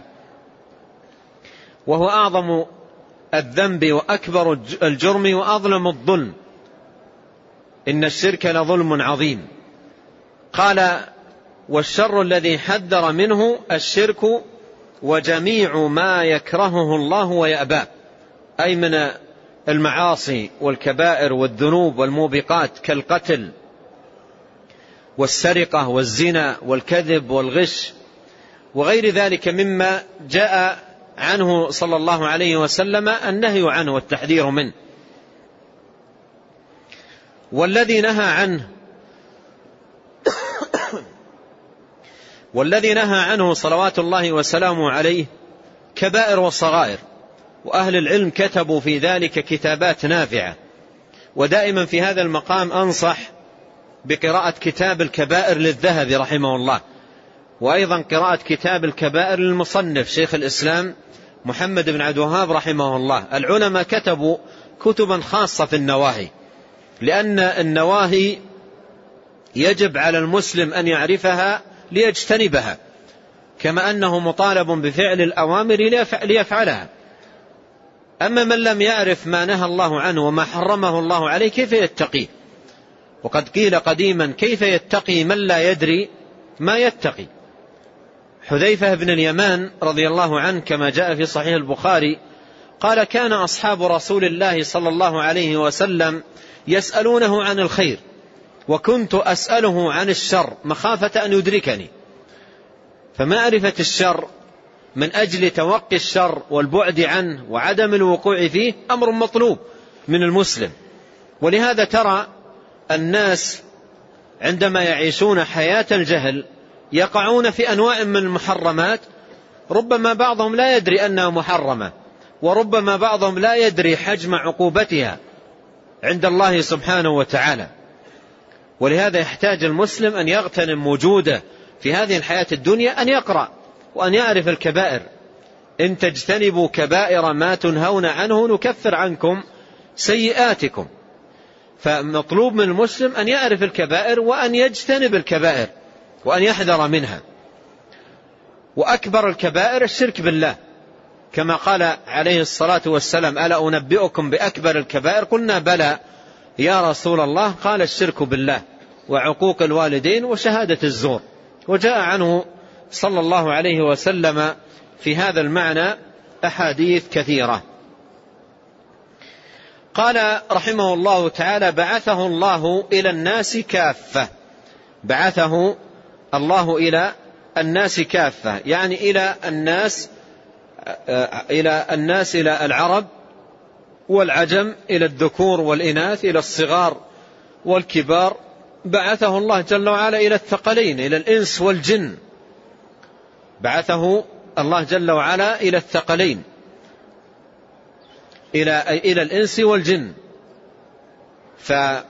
وهو أعظم الذنب وأكبر الجرم وأظلم الظلم، إن الشرك لظلم عظيم. قال والشر الذي حذر منه الشرك وجميع ما يكرهه الله ويأباه، أي من المعاصي والكبائر والذنوب والموبقات كالقتل والسرقة والزنا والكذب والغش وغير ذلك مما جاء عنه صلى الله عليه وسلم النهي عنه والتحذير منه. والذي نهى عنه صلوات الله وسلامه عليه كبائر وصغائر، وأهل العلم كتبوا في ذلك كتابات نافعة. ودائما في هذا المقام أنصح بقراءة كتاب الكبائر للذهبي رحمه الله، وأيضا قراءة كتاب الكبائر للمصنف شيخ الإسلام محمد بن عبد الوهاب رحمه الله. العلماء كتبوا كتبا خاصة في النواهي، لأن النواهي يجب على المسلم أن يعرفها ليجتنبها، كما أنه مطالب بفعل الأوامر ليفعلها. أما من لم يعرف ما نهى الله عنه وما حرمه الله عليه كيف يتقيه؟ وقد قيل قديما كيف يتقي من لا يدري ما يتقي. حذيفة بن اليمان رضي الله عنه كما جاء في صحيح البخاري قال كان أصحاب رسول الله صلى الله عليه وسلم يسألونه عن الخير، وكنت أسأله عن الشر مخافة أن يدركني. فمعرفة الشر من أجل توقي الشر والبعد عنه وعدم الوقوع فيه أمر مطلوب من المسلم. ولهذا ترى الناس عندما يعيشون حياة الجهل يقعون في أنواع من المحرمات، ربما بعضهم لا يدري أنها محرمة، وربما بعضهم لا يدري حجم عقوبتها عند الله سبحانه وتعالى. ولهذا يحتاج المسلم أن يغتنم وجوده في هذه الحياة الدنيا، أن يقرأ وأن يعرف الكبائر. إن تجتنبوا كبائر ما تنهون عنه نكفر عنكم سيئاتكم. فمطلوب من المسلم أن يعرف الكبائر وأن يجتنب الكبائر وأن يحذر منها. وأكبر الكبائر الشرك بالله، كما قال عليه الصلاة والسلام ألا أنبئكم بأكبر الكبائر؟ قلنا بلى، يا رسول الله؟ قال الشرك بالله وعقوق الوالدين وشهادة الزور. وجاء عنه صلى الله عليه وسلم في هذا المعنى أحاديث كثيرة. قال رحمه الله تعالى: بعثه الله إلى الناس كافة. بعثه الله إلى الناس كافة، يعني إلى الناس، إلى العرب والعجم، إلى الذكور والإناث، إلى الصغار والكبار. بعثه الله جل وعلا إلى الثقلين، إلى الإنس والجن. بعثه الله جل وعلا إلى الثقلين، إلى الإنس والجن. فقال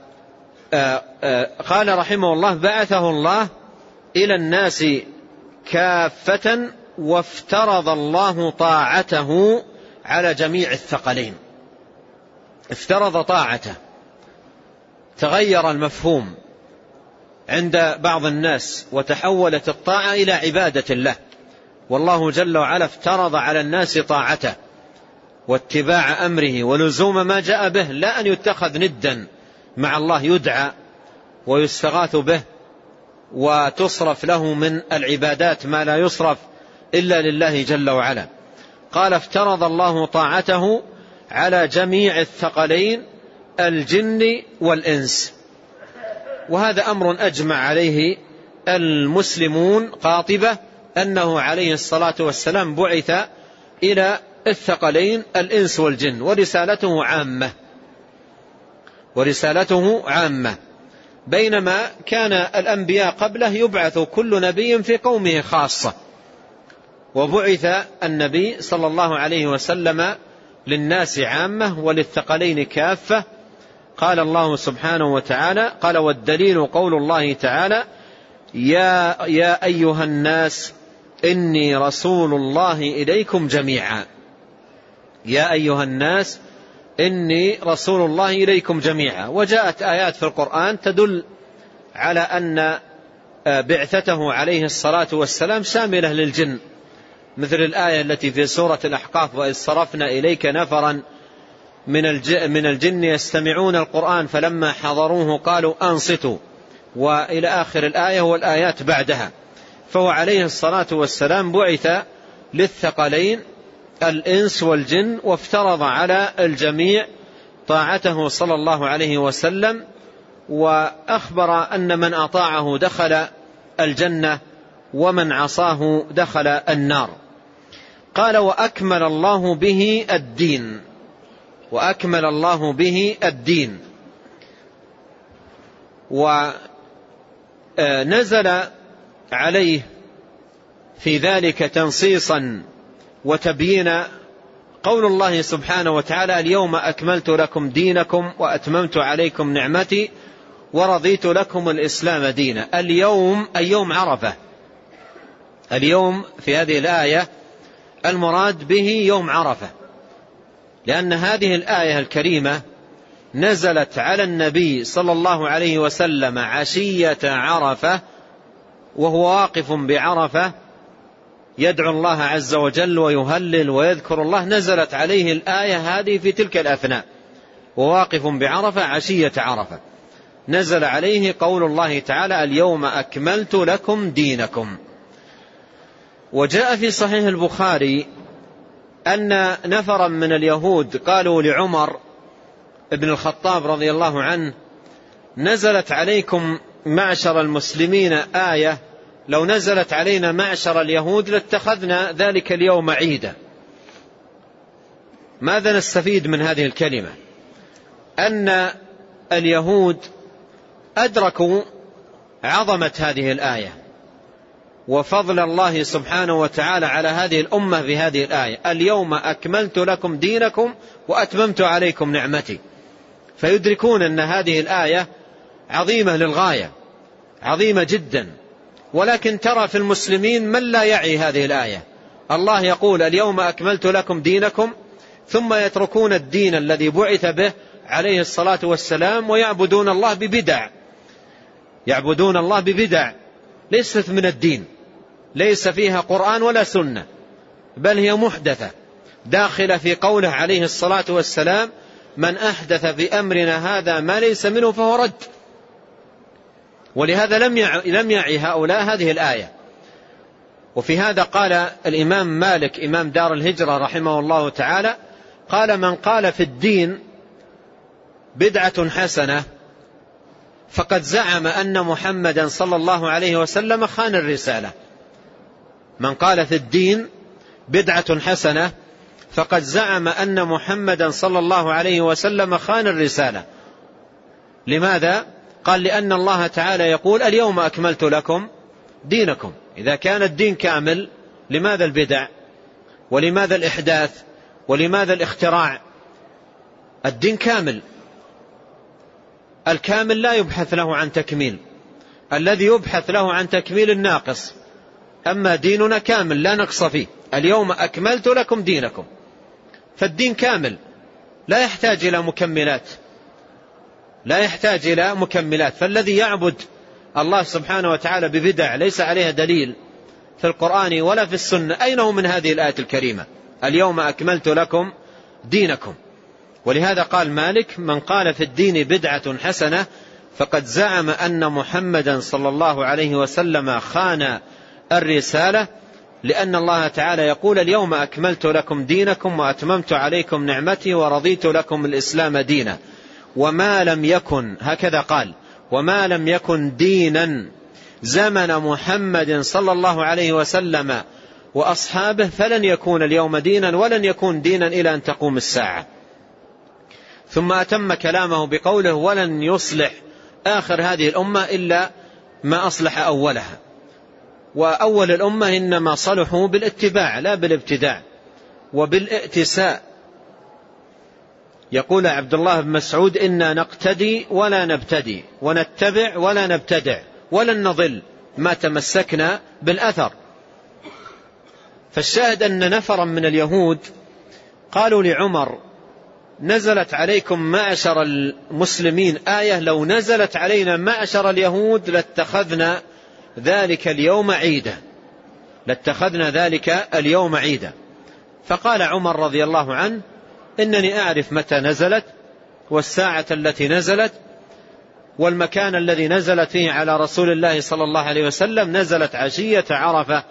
رحمه الله: بعثه الله إلى الناس كافة، وافترض الله طاعته على جميع الثقلين. افترض طاعته، تغير المفهوم عند بعض الناس وتحولت الطاعة إلى عبادة الله، والله جل وعلا افترض على الناس طاعته واتباع أمره ولزوم ما جاء به، لا أن يتخذ ندا مع الله يدعى ويستغاث به وتصرف له من العبادات ما لا يصرف إلا لله جل وعلا. قال: افترض الله طاعته على جميع الثقلين الجن والإنس. وهذا أمر أجمع عليه المسلمون قاطبة، أنه عليه الصلاة والسلام بعث إلى الثقلين الإنس والجن، ورسالته عامة. بينما كان الأنبياء قبله يبعث كل نبي في قومه خاصة، وبعث النبي صلى الله عليه وسلم للناس عامة وللثقلين كافة. قال الله سبحانه وتعالى: قال: والدليل قول الله تعالى: يا أيها الناس إني رسول الله إليكم جميعا. يا أيها الناس إني رسول الله إليكم جميعا. وجاءت آيات في القرآن تدل على أن بعثته عليه الصلاة والسلام شاملة للجن، مثل الآية التي في سورة الأحقاف: وإذ صرفنا إليك نفرا من الجن يستمعون القرآن فلما حضروه قالوا أنصتوا، وإلى آخر الآية والآيات بعدها. فهو عليه الصلاة والسلام بعث للثقلين الإنس والجن، وافترض على الجميع طاعته صلى الله عليه وسلم، وأخبر أن من أطاعه دخل الجنة ومن عصاه دخل النار. قال: وأكمل الله به الدين. وأكمل الله به الدين. ونزل عليه في ذلك تنصيصا وتبيين قول الله سبحانه وتعالى: اليوم أكملت لكم دينكم وأتممت عليكم نعمتي ورضيت لكم الإسلام دينا. اليوم أي يوم عرفة. اليوم في هذه الآية المراد به يوم عرفة، لأن هذه الآية الكريمة نزلت على النبي صلى الله عليه وسلم عشية عرفة وهو واقف بعرفة يدعو الله عز وجل ويهلل ويذكر الله. نزلت عليه الآية هذه في تلك الأثناء، وواقف بعرفة عشية عرفة، نزل عليه قول الله تعالى: اليوم أكملت لكم دينكم. وجاء في صحيح البخاري أن نفرا من اليهود قالوا لعمر بن الخطاب رضي الله عنه: نزلت عليكم معشر المسلمين آية لو نزلت علينا معشر اليهود لاتخذنا ذلك اليوم عيدا. ماذا نستفيد من هذه الكلمة؟ أن اليهود أدركوا عظمة هذه الآية وفضل الله سبحانه وتعالى على هذه الأمة بهذه الآية: اليوم أكملت لكم دينكم وأتممت عليكم نعمتي. فيدركون أن هذه الآية عظيمة للغاية، عظيمة جدا. ولكن ترى في المسلمين من لا يعي هذه الآية. الله يقول: اليوم أكملت لكم دينكم، ثم يتركون الدين الذي بعث به عليه الصلاة والسلام ويعبدون الله ببدع. يعبدون الله ببدع ليست من الدين، ليس فيها قرآن ولا سنة، بل هي محدثة داخلة في قوله عليه الصلاة والسلام: من أحدث في أمرنا هذا ما ليس منه فهو رد. ولهذا لم يعي هؤلاء هذه الآية. وفي هذا قال الإمام مالك إمام دار الهجرة رحمه الله تعالى، قال: من قال في الدين بدعة حسنة فقد زعم أن محمدا صلى الله عليه وسلم خان الرسالة. من قال في الدين بدعة حسنة فقد زعم أن محمدا صلى الله عليه وسلم خان الرسالة. لماذا؟ قال: لأن الله تعالى يقول: اليوم أكملت لكم دينكم. إذا كان الدين كامل لماذا البدع؟ ولماذا الإحداث؟ ولماذا الاختراع؟ الدين كامل، الكامل لا يبحث له عن تكميل، الذي يبحث له عن تكميل الناقص. أما ديننا كامل لا نقص فيه، اليوم أكملت لكم دينكم. فالدين كامل لا يحتاج إلى مكملات، لا يحتاج إلى مكملات. فالذي يعبد الله سبحانه وتعالى ببدع ليس عليها دليل في القرآن ولا في السنة، أين هو من هذه الآية الكريمة؟ اليوم أكملت لكم دينكم. ولهذا قال مالك: من قال في الدين بدعة حسنة فقد زعم أن محمدا صلى الله عليه وسلم خان الرسالة، لأن الله تعالى يقول: اليوم أكملت لكم دينكم وأتممت عليكم نعمتي ورضيت لكم الإسلام دينا. وما لم يكن، هكذا قال، وما لم يكن دينا زمن محمد صلى الله عليه وسلم وأصحابه فلن يكون اليوم دينا ولن يكون دينا إلى أن تقوم الساعة. ثم أتم كلامه بقوله: ولن يصلح آخر هذه الأمة إلا ما أصلح أولها. وأول الأمة إنما صلحوا بالاتباع لا بالابتداع وبالائتساء. يقول عبد الله بن مسعود: إنا نقتدي ولا نبتدي، ونتبع ولا نبتدع، ولن نضل ما تمسكنا بالأثر. فالشاهد أن نفرا من اليهود قالوا لعمر: نزلت عليكم معشر المسلمين آية، لو نزلت علينا معشر اليهود لاتخذنا ذلك اليوم عيدا، لاتخذنا ذلك اليوم عيدا. فقال عمر رضي الله عنه: إنني أعرف متى نزلت والساعة التي نزلت والمكان الذي نزلت فيه على رسول الله صلى الله عليه وسلم. نزلت عشية عرفة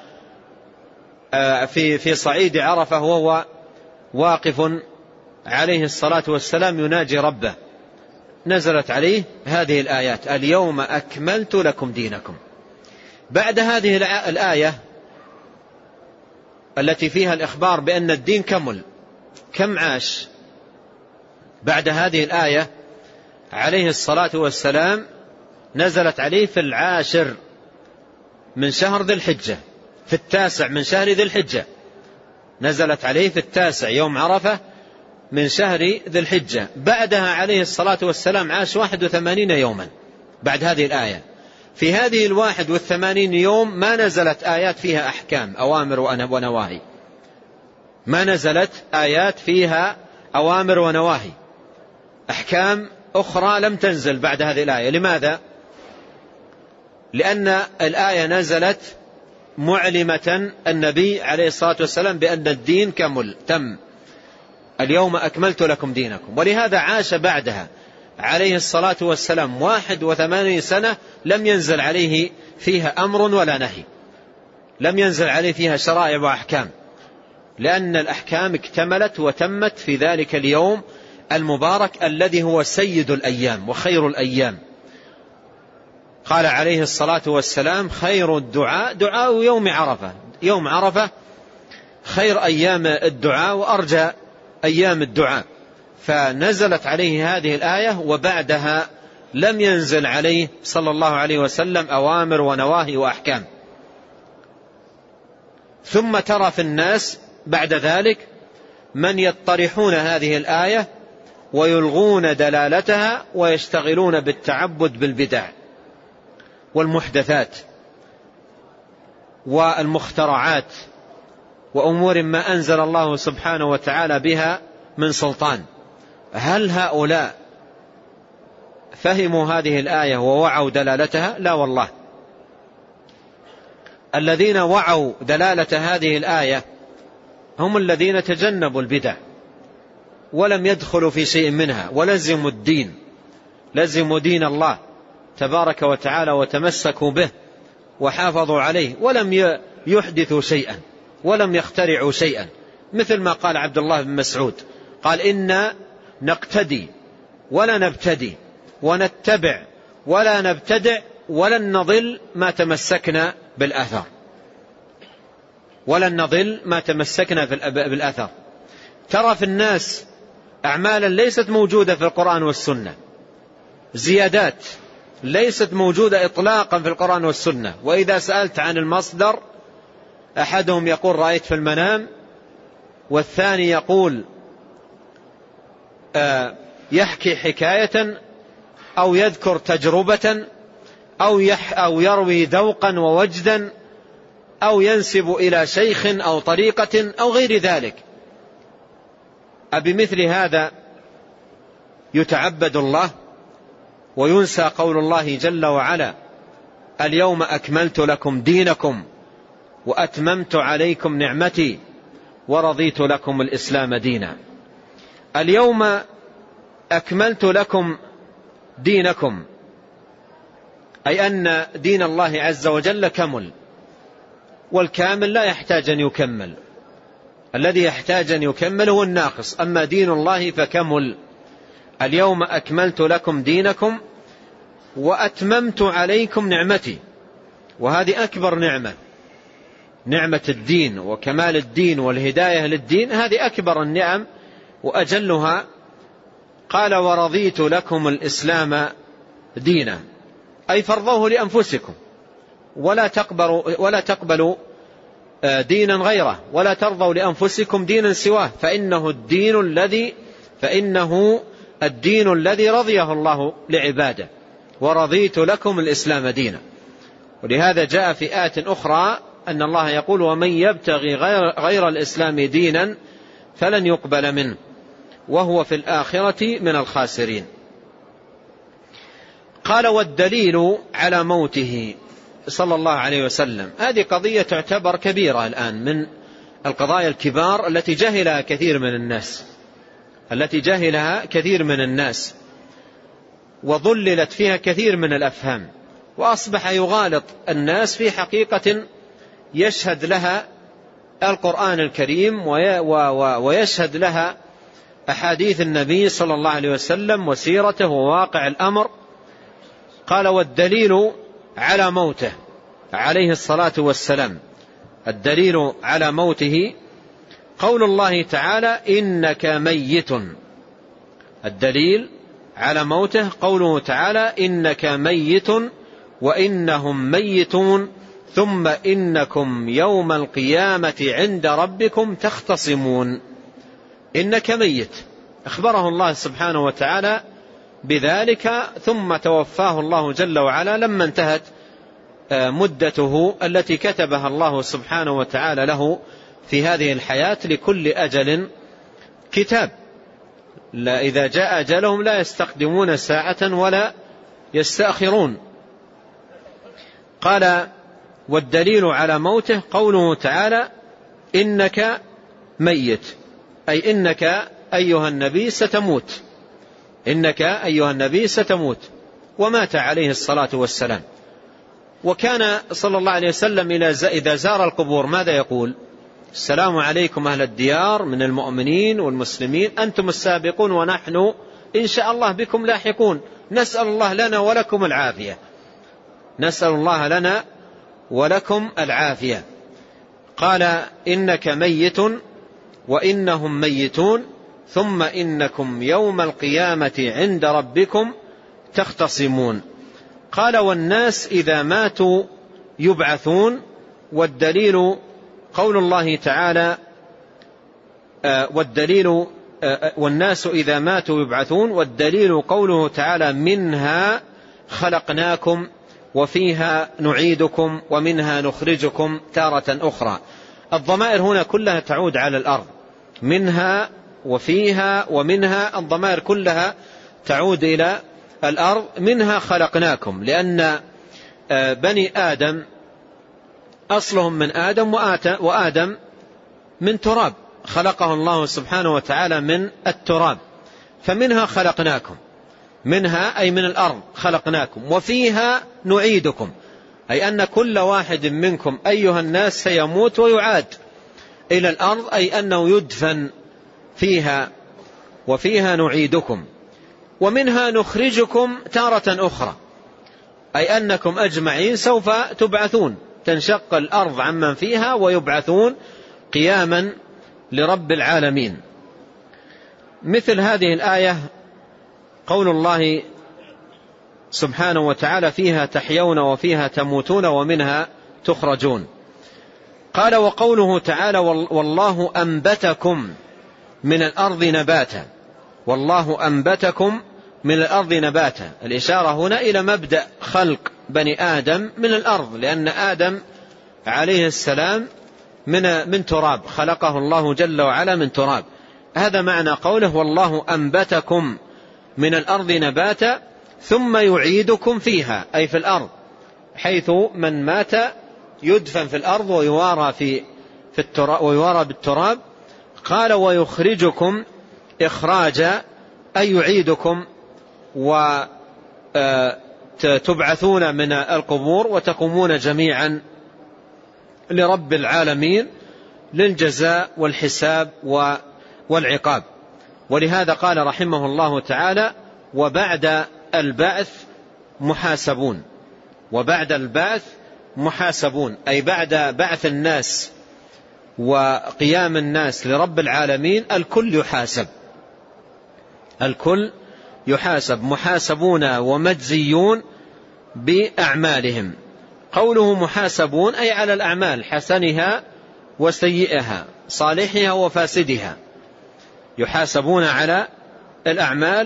في صعيد عرفة وهو واقف عليه الصلاة والسلام يناجي ربه. نزلت عليه هذه الآيات: اليوم أكملت لكم دينكم. بعد هذه الآية التي فيها الإخبار بأن الدين كمل، كم عاش بعد هذه الآية عليه الصلاة والسلام؟ نزلت عليه في 10 من شهر ذي الحجة، في 9 من شهر ذي الحجة. نزلت عليه في 9 يوم عرفة من شهر ذي الحجة. بعدها عليه الصلاة والسلام عاش 81 يوما بعد هذه الآية. في هذه 81 يوم ما نزلت آيات فيها أحكام، أوامر ونواهي، ما نزلت آيات فيها أوامر ونواهي. أحكام أخرى لم تنزل بعد هذه الآية. لماذا؟ لأن الآية نزلت معلمة النبي عليه الصلاة والسلام بأن الدين كمل تم، اليوم أكملت لكم دينكم. ولهذا عاش بعدها عليه الصلاة والسلام 81 سنة لم ينزل عليه فيها أمر ولا نهي، لم ينزل عليه فيها شرائع وأحكام، لأن الأحكام اكتملت وتمت في ذلك اليوم المبارك الذي هو سيد الأيام وخير الأيام. قال عليه الصلاة والسلام: خير الدعاء دعاء يوم عرفة. يوم عرفة خير أيام الدعاء وأرجى أيام الدعاء. فنزلت عليه هذه الآية وبعدها لم ينزل عليه صلى الله عليه وسلم أوامر ونواهي وأحكام. ثم ترى في الناس بعد ذلك من يطرحون هذه الآية ويلغون دلالتها ويشتغلون بالتعبد بالبدع والمحدثات والمخترعات وأمور ما أنزل الله سبحانه وتعالى بها من سلطان. هل هؤلاء فهموا هذه الآية ووعوا دلالتها؟ لا والله. الذين وعوا دلالة هذه الآية هم الذين تجنبوا البدع ولم يدخلوا في شيء منها، ولزموا الدين، لزموا دين الله تبارك وتعالى وتمسكوا به وحافظوا عليه، ولم يحدثوا شيئا ولم يخترعوا شيئا، مثل ما قال عبد الله بن مسعود قال: إنا نقتدي ولا نبتدي، ونتبع ولا نبتدع، ولن نضل ما تمسكنا بالأثر، ولن نضل ما تمسكنا بالأثر. ترى في الناس أعمالا ليست موجودة في القرآن والسنة، زيادات ليست موجودة إطلاقا في القرآن والسنة، وإذا سألت عن المصدر أحدهم يقول رأيت في المنام، والثاني يقول يحكي حكاية أو يذكر تجربة أو يروي ذوقا ووجدا أو ينسب إلى شيخ أو طريقة أو غير ذلك. أبمثل هذا يتعبد الله وينسى قول الله جل وعلا: اليوم أكملت لكم دينكم وأتممت عليكم نعمتي ورضيت لكم الإسلام دينا. اليوم أكملت لكم دينكم، أي أن دين الله عز وجل كمل، والكامل لا يحتاج أن يكمل، الذي يحتاج أن يكمل هو الناقص، أما دين الله فكمل. اليوم أكملت لكم دينكم وأتممت عليكم نعمتي، وهذه أكبر نعمة، نعمة الدين وكمال الدين والهداية للدين، هذه أكبر النعم وأجلها. قال: ورضيت لكم الإسلام دينا، أي فرضوه لأنفسكم، ولا تقبلوا دينا غيره، ولا ترضوا لأنفسكم دينا سواه، فإنه الدين الذي رضيه الله لعباده. ورضيت لكم الإسلام دينا. ولهذا جاء في آيات أخرى أن الله يقول: ومن يبتغي غير الإسلام دينا فلن يقبل منه وهو في الآخرة من الخاسرين. قال: والدليل على موته صلى الله عليه وسلم. هذه قضية تعتبر كبيرة الآن، من القضايا الكبار التي جهلها كثير من الناس، وضللت فيها كثير من الأفهام، وأصبح يغالط الناس في حقيقة يشهد لها القرآن الكريم ويشهد لها أحاديث النبي صلى الله عليه وسلم وسيرته وواقع الأمر. قال: والدليل على موته عليه الصلاة والسلام. الدليل على موته قول الله تعالى: إنك ميت. الدليل على موته قوله تعالى: إنك ميت وإنهم ميتون ثم إنكم يوم القيامة عند ربكم تختصمون. إنك ميت، أخبره الله سبحانه وتعالى بذلك، ثم توفاه الله جل وعلا لما انتهت مدته التي كتبها الله سبحانه وتعالى له في هذه الحياة. لكل أجل كتاب، لا إذا جاء أجلهم لا يستقدمون ساعة ولا يستأخرون. قال: والدليل على موته قوله تعالى: إنك ميت، أي إنك أيها النبي ستموت، إنك أيها النبي ستموت. ومات عليه الصلاة والسلام. وكان صلى الله عليه وسلم إذا زار القبور ماذا يقول؟ السلام عليكم أهل الديار من المؤمنين والمسلمين، أنتم السابقون ونحن إن شاء الله بكم لاحقون، نسأل الله لنا ولكم العافية، نسأل الله لنا ولكم العافية. قال: إنك ميت وإنهم ميتون ثم إنكم يوم القيامة عند ربكم تختصمون. قال: والناس إذا ماتوا يبعثون. والدليل قول الله تعالى: والناس إذا ماتوا يبعثون. والدليل قوله تعالى: منها خلقناكم وفيها نعيدكم ومنها نخرجكم تارة أخرى. الضمائر هنا كلها تعود على الأرض، منها وفيها ومنها، الضمائر كلها تعود إلى الأرض. منها خلقناكم، لأن بني آدم أصلهم من آدم، وآدم من تراب، خلقه الله سبحانه وتعالى من التراب، فمنها خلقناكم، منها أي من الأرض خلقناكم، وفيها نعيدكم، أي أن كل واحد منكم أيها الناس سيموت ويعاد إلى الأرض، أي أنه يدفن فيها، وفيها نعيدكم، ومنها نخرجكم تارة أخرى، أي أنكم أجمعين سوف تبعثون، تنشق الأرض عمن فيها ويبعثون قياما لرب العالمين. مثل هذه الآية قول الله سبحانه وتعالى فيها تحيون وفيها تموتون ومنها تخرجون. قال وقوله تعالى والله أنبتكم من الأرض نباتا، والله أنبتكم من الأرض نباتا، الإشارة هنا إلى مبدأ خلق بني آدم من الأرض، لأن آدم عليه السلام من تراب، خلقه الله جل وعلا من تراب. هذا معنى قوله والله أنبتكم من الأرض نباتا ثم يعيدكم فيها، أي في الأرض، حيث من مات يدفن في الأرض ويوارى بالتراب. قال ويخرجكم إخراجا، أي يعيدكم وتبعثون من القبور وتقومون جميعا لرب العالمين للجزاء والحساب والعقاب. ولهذا قال رحمه الله تعالى وبعد البعث محاسبون، وبعد البعث محاسبون، أي بعد بعث الناس وقيام الناس لرب العالمين الكل يحاسب، الكل يحاسب، محاسبون ومجزيون بأعمالهم. قوله محاسبون أي على الأعمال، حسنها وسيئها، صالحها وفاسدها، يحاسبون على الأعمال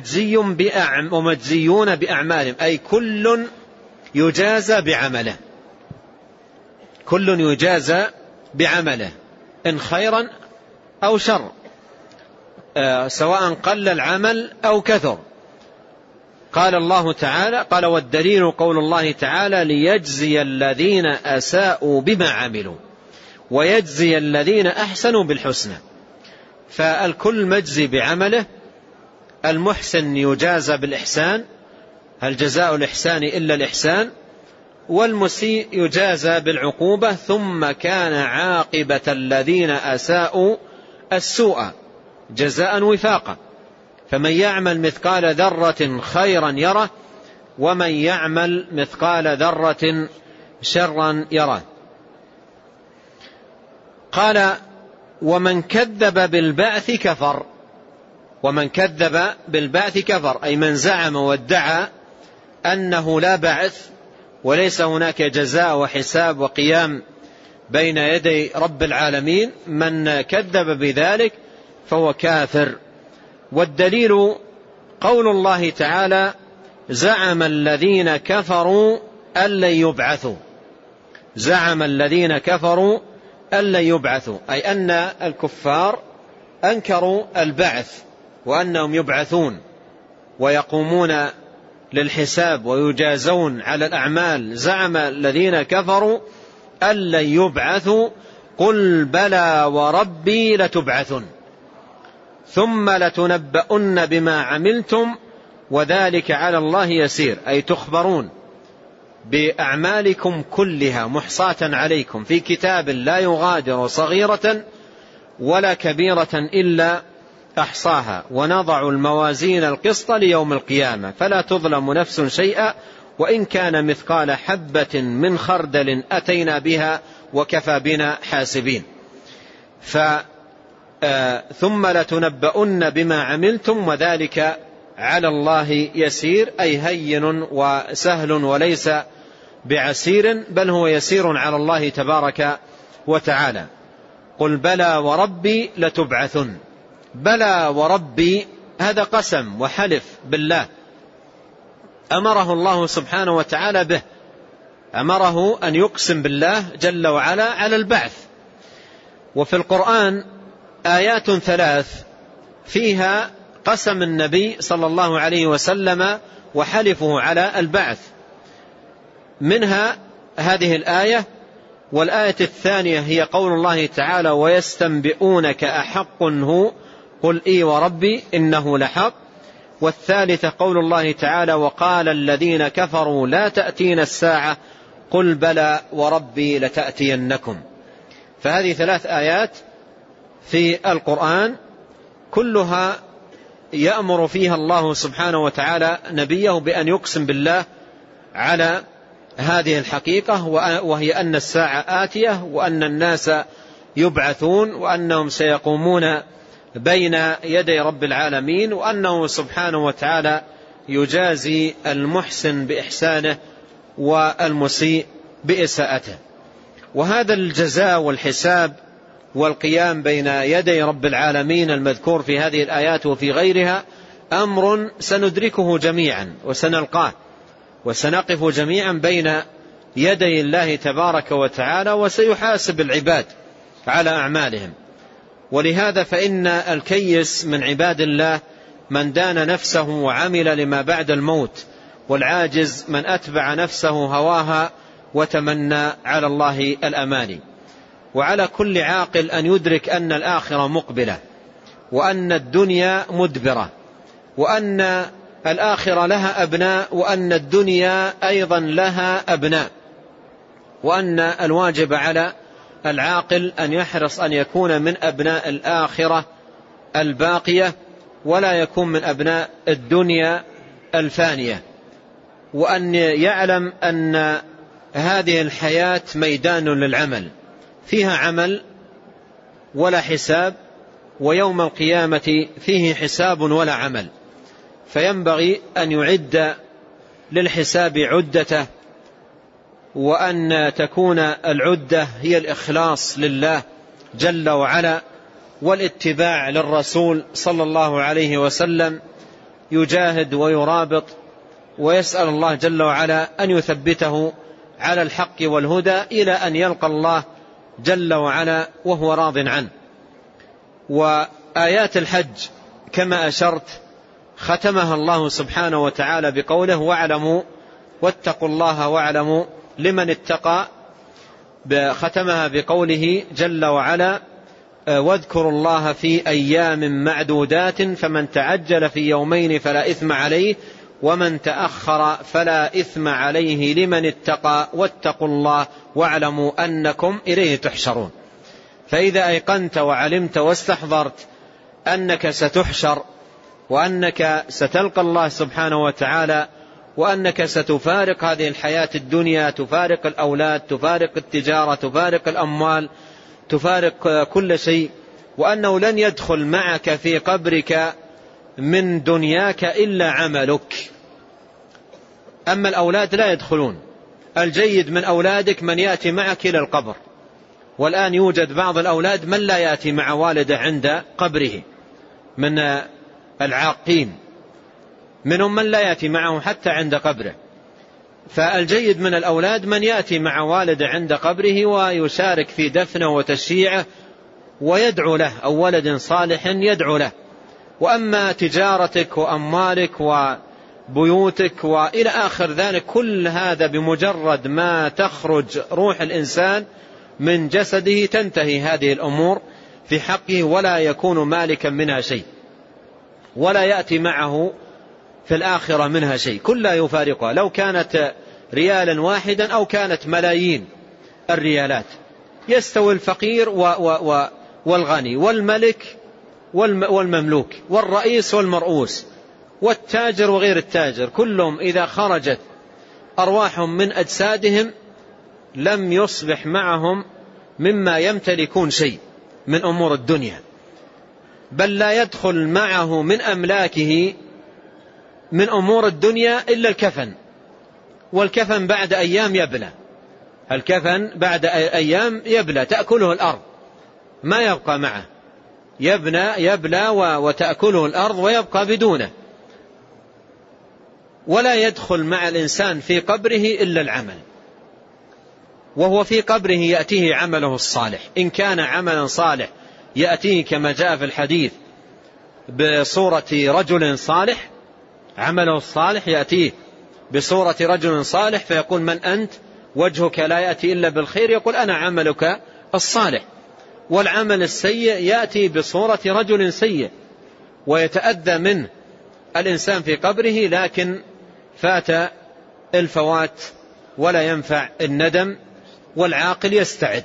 ومجزيون بأعمالهم، أي كل يجازى بعمله، كل يجازى بعمله إن خيرا أو شر، سواء قل العمل أو كثر. قال الله تعالى قال والدليل قول الله تعالى ليجزي الذين أساءوا بما عملوا ويجزي الذين أحسنوا بالحسنى، فالكل مجزي بعمله، المحسن يجازى بالإحسان، هل جزاء الإحسان إلا الإحسان، والمسيء يجازى بالعقوبة، ثم كان عاقبة الذين أساءوا السوء جزاء وفاقا، فمن يعمل مثقال ذرة خيرا يره ومن يعمل مثقال ذرة شرا يره. قال ومن كذب بالبعث كفر، ومن كذب بالبعث كفر، أي من زعم وادعى أنه لا بعث وليس هناك جزاء وحساب وقيام بين يدي رب العالمين، من كذب بذلك فهو كافر. والدليل قول الله تعالى زعم الذين كفروا أن لن يبعثوا، زعم الذين كفروا أن لن يبعثوا، أي أن الكفار أنكروا البعث وأنهم يبعثون ويقومون للحساب ويجازون على الأعمال. زعم الذين كفروا أن لن يبعثوا قل بلى وربي لتبعثن ثم لتنبؤن بما عملتم وذلك على الله يسير، أي تخبرون بأعمالكم كلها محصاة عليكم في كتاب لا يغادر صغيرة ولا كبيرة إلا أحصاها، ونضع الموازين القسط ليوم القيامة فلا تظلم نفس شيئا وإن كان مثقال حبة من خردل أتينا بها وكفى بنا حاسبين. ثم لتنبؤن بما عملتم وذلك على الله يسير، أي هين وسهل وليس بعسير، بل هو يسير على الله تبارك وتعالى. قل بلى وربي لتبعثن، بلى وربي هذا قسم وحلف بالله أمره الله سبحانه وتعالى به، أمره أن يقسم بالله جل وعلا على البعث. وفي القرآن آيات 3 فيها قسم النبي صلى الله عليه وسلم وحلفه على البعث، منها هذه الآية والآية الثانية هي قول الله تعالى ويستنبئونك أحق هو قل إي وربي إنه لحق. والثالثة قول الله تعالى وقال الذين كفروا لا تأتين الساعة قل بلى وربي لتأتينكم. فهذه 3 آيات في القرآن كلها يأمر فيها الله سبحانه وتعالى نبيه بأن يقسم بالله على هذه الحقيقة، وهي أن الساعة آتية، وأن الناس يبعثون، وأنهم سيقومون بين يدي رب العالمين، وأنه سبحانه وتعالى يجازي المحسن بإحسانه والمسيء بإساءته. وهذا الجزاء والحساب والقيام بين يدي رب العالمين المذكور في هذه الآيات وفي غيرها أمر سندركه جميعا وسنلقاه، وسنقف جميعا بين يدي الله تبارك وتعالى، وسيحاسب العباد على أعمالهم. ولهذا فإن الكيس من عباد الله من دان نفسه وعمل لما بعد الموت، والعاجز من أتبع نفسه هواها وتمنى على الله الأماني. وعلى كل عاقل أن يدرك أن الآخرة مقبلة، وأن الدنيا مدبرة، وأن الآخرة لها أبناء، وأن الدنيا أيضا لها أبناء، وأن الواجب على العاقل أن يحرص أن يكون من أبناء الآخرة الباقية، ولا يكون من أبناء الدنيا الفانية، وأن يعلم أن هذه الحياة ميدان للعمل، فيها عمل ولا حساب، ويوم القيامة فيه حساب ولا عمل. فينبغي أن يعد للحساب عدته، وأن تكون العدة هي الإخلاص لله جل وعلا والاتباع للرسول صلى الله عليه وسلم، يجاهد ويرابط ويسأل الله جل وعلا أن يثبته على الحق والهدى إلى أن يلقى الله جل وعلا وهو راض عنه. وآيات الحج كما أشرت ختمها الله سبحانه وتعالى بقوله واعلموا واتقوا الله واعلموا لمن اتقى، ختمها بقوله جل وعلا واذكروا الله في أيام معدودات فمن تعجل في يومين فلا إثم عليه ومن تأخر فلا إثم عليه لمن اتقى واتقوا الله واعلموا أنكم إليه تحشرون. فإذا أيقنت وعلمت واستحضرت أنك ستحشر، وأنك ستلقى الله سبحانه وتعالى، وأنك ستفارق هذه الحياة الدنيا، تفارق الأولاد، تفارق التجارة، تفارق الأموال، تفارق كل شيء، وأنه لن يدخل معك في قبرك من دنياك إلا عملك. أما الأولاد لا يدخلون. الجيد من أولادك من يأتي معك إلى القبر، والآن يوجد بعض الأولاد من لا يأتي مع والده عند قبره من العاقين، منهم من لا يأتي معه حتى عند قبره. فالجيد من الأولاد من يأتي مع والده عند قبره ويشارك في دفنه وتشييعه ويدعو له، أو ولد صالح يدعو له. وأما تجارتك وأموالك وبيوتك وإلى آخر ذلك، كل هذا بمجرد ما تخرج روح الإنسان من جسده تنتهي هذه الأمور في حقه، ولا يكون مالكا منها شيء، ولا يأتي معه في الآخرة منها شيء، كلها يفارقها، لو كانت ريالا واحدا أو كانت ملايين الريالات. يستوي الفقير والغني، والملك والمملوك، والرئيس والمرؤوس، والتاجر وغير التاجر، كلهم إذا خرجت أرواحهم من أجسادهم لم يصبح معهم مما يمتلكون شيء من أمور الدنيا، بل لا يدخل معه من أملاكه من أمور الدنيا إلا الكفن، والكفن بعد أيام يبلى، الكفن بعد أيام يبلى، تأكله الأرض، ما يبقى معه، يبلى وتأكله الأرض ويبقى بدونه. ولا يدخل مع الإنسان في قبره إلا العمل، وهو في قبره يأتيه عمله الصالح، إن كان عملا صالح يأتيه كما جاء في الحديث بصورة رجل صالح، عمله الصالح يأتيه بصورة رجل صالح، فيقول من أنت؟ وجهك لا يأتي إلا بالخير يقول أنا عملك الصالح. والعمل السيء يأتي بصورة رجل سيء ويتأذى منه الإنسان في قبره، لكن فات الفوات ولا ينفع الندم، والعاقل يستعد.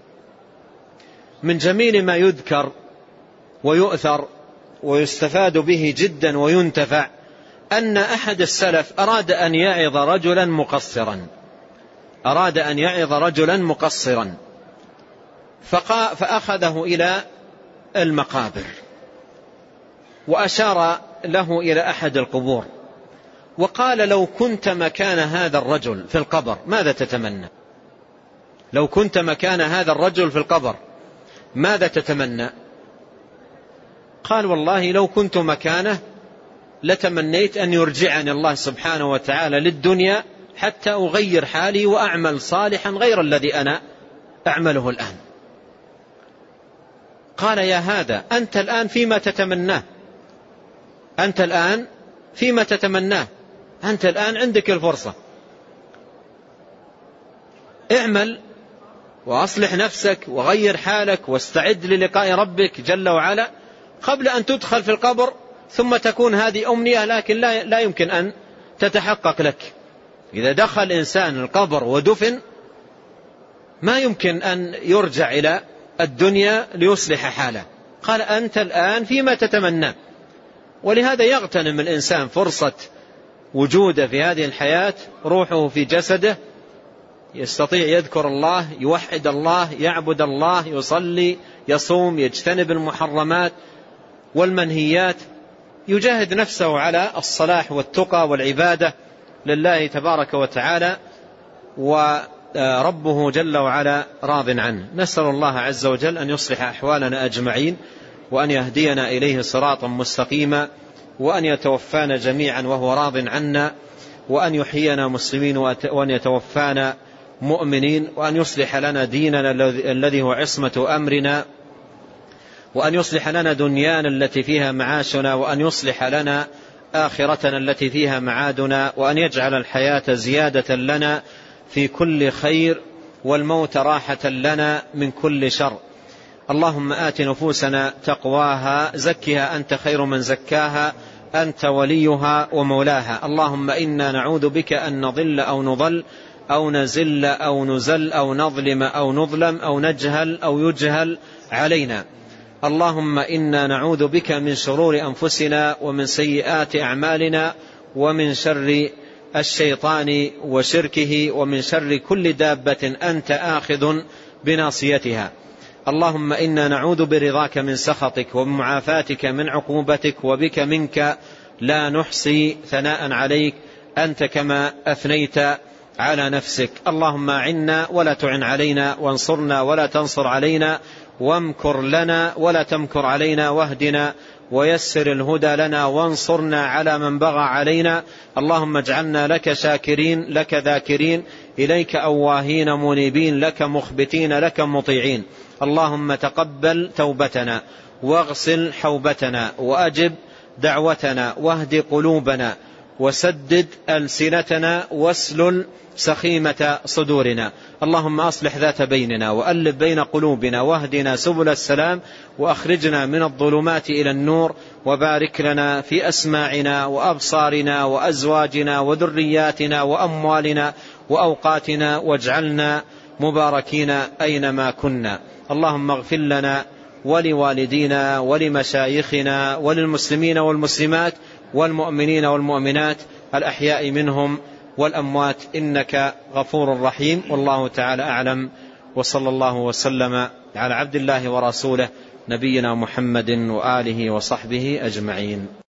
من جميل ما يذكر ويؤثر ويستفاد به جدا وينتفع أن أحد السلف أراد أن يعظ رجلا مقصرا فأخذه إلى المقابر وأشار له إلى أحد القبور وقال: لو كنت مكان هذا الرجل في القبر ماذا تتمنى؟ لو كنت مكان هذا الرجل في القبر ماذا تتمنى؟ قال: والله لو كنت مكانه لتمنيت أن يرجعني الله سبحانه وتعالى للدنيا حتى أغير حالي وأعمل صالحا غير الذي أنا أعمله الآن. قال: يا هذا أنت الآن فيما تتمناه، أنت الآن عندك الفرصة، اعمل وأصلح نفسك وغير حالك واستعد للقاء ربك جل وعلا قبل أن تدخل في القبر، ثم تكون هذه أمنية لكن لا يمكن أن تتحقق لك. إذا دخل إنسان القبر ودفن ما يمكن أن يرجع إلى الدنيا ليصلح حاله. قال: أنت الآن فيما تتمنى. ولهذا يغتنم الإنسان فرصة وجوده في هذه الحياة، روحه في جسده، يستطيع يذكر الله، يوحد الله، يعبد الله، يصلي، يصوم، يجتنب المحرمات والمنهيات، يجاهد نفسه على الصلاح والتقى والعبادة لله تبارك وتعالى، وربه جل وعلا راض عنه. نسأل الله عز وجل أن يصلح أحوالنا أجمعين، وأن يهدينا إليه صراطا مستقيما، وأن يتوفانا جميعا وهو راض عنا، وأن يحيينا مسلمين، وأن يتوفانا مؤمنين، وأن يصلح لنا ديننا الذي هو عصمة أمرنا، وأن يصلح لنا دنيانا التي فيها معاشنا، وأن يصلح لنا آخرتنا التي فيها معادنا، وأن يجعل الحياة زيادة لنا في كل خير والموت راحة لنا من كل شر. اللهم آت نفوسنا تقواها، زكها أنت خير من زكاها، أنت وليها ومولاها. اللهم إنا نعوذ بك أن نضل أو نضل أو نزل أو نزل أو نظلم أو نظلم أو نجهل أو يجهل علينا. اللهم إنا نعوذ بك من شرور أنفسنا ومن سيئات أعمالنا ومن شر الشيطان وشركه ومن شر كل دابة أنت آخذ بناصيتها. اللهم إنا نعوذ برضاك من سخطك ومعافاتك من عقوبتك، وبك منك لا نحصي ثناء عليك أنت كما أثنيت على نفسك. اللهم أعنا ولا تعن علينا، وانصرنا ولا تنصر علينا، وامكر لنا ولا تمكر علينا، واهدنا ويسر الهدى لنا، وانصرنا على من بغى علينا. اللهم اجعلنا لك شاكرين، لك ذاكرين، إليك أواهين منيبين، لك مخبتين، لك مطيعين. اللهم تقبل توبتنا، واغسل حوبتنا، وأجب دعوتنا، واهد قلوبنا، وسدد ألسنتنا، واسلل سخيمة صدورنا. اللهم أصلح ذات بيننا، وألف بين قلوبنا، واهدنا سبل السلام، وأخرجنا من الظلمات إلى النور، وبارك لنا في أسماعنا وأبصارنا وأزواجنا وذرياتنا وأموالنا وأوقاتنا، واجعلنا مباركين أينما كنا. اللهم اغفر لنا ولوالدينا ولمشايخنا وللمسلمين والمسلمات والمؤمنين والمؤمنات الأحياء منهم والأموات، إنك غفور رحيم. والله تعالى أعلم، وصلى الله وسلم على عبد الله ورسوله نبينا محمد وآله وصحبه أجمعين.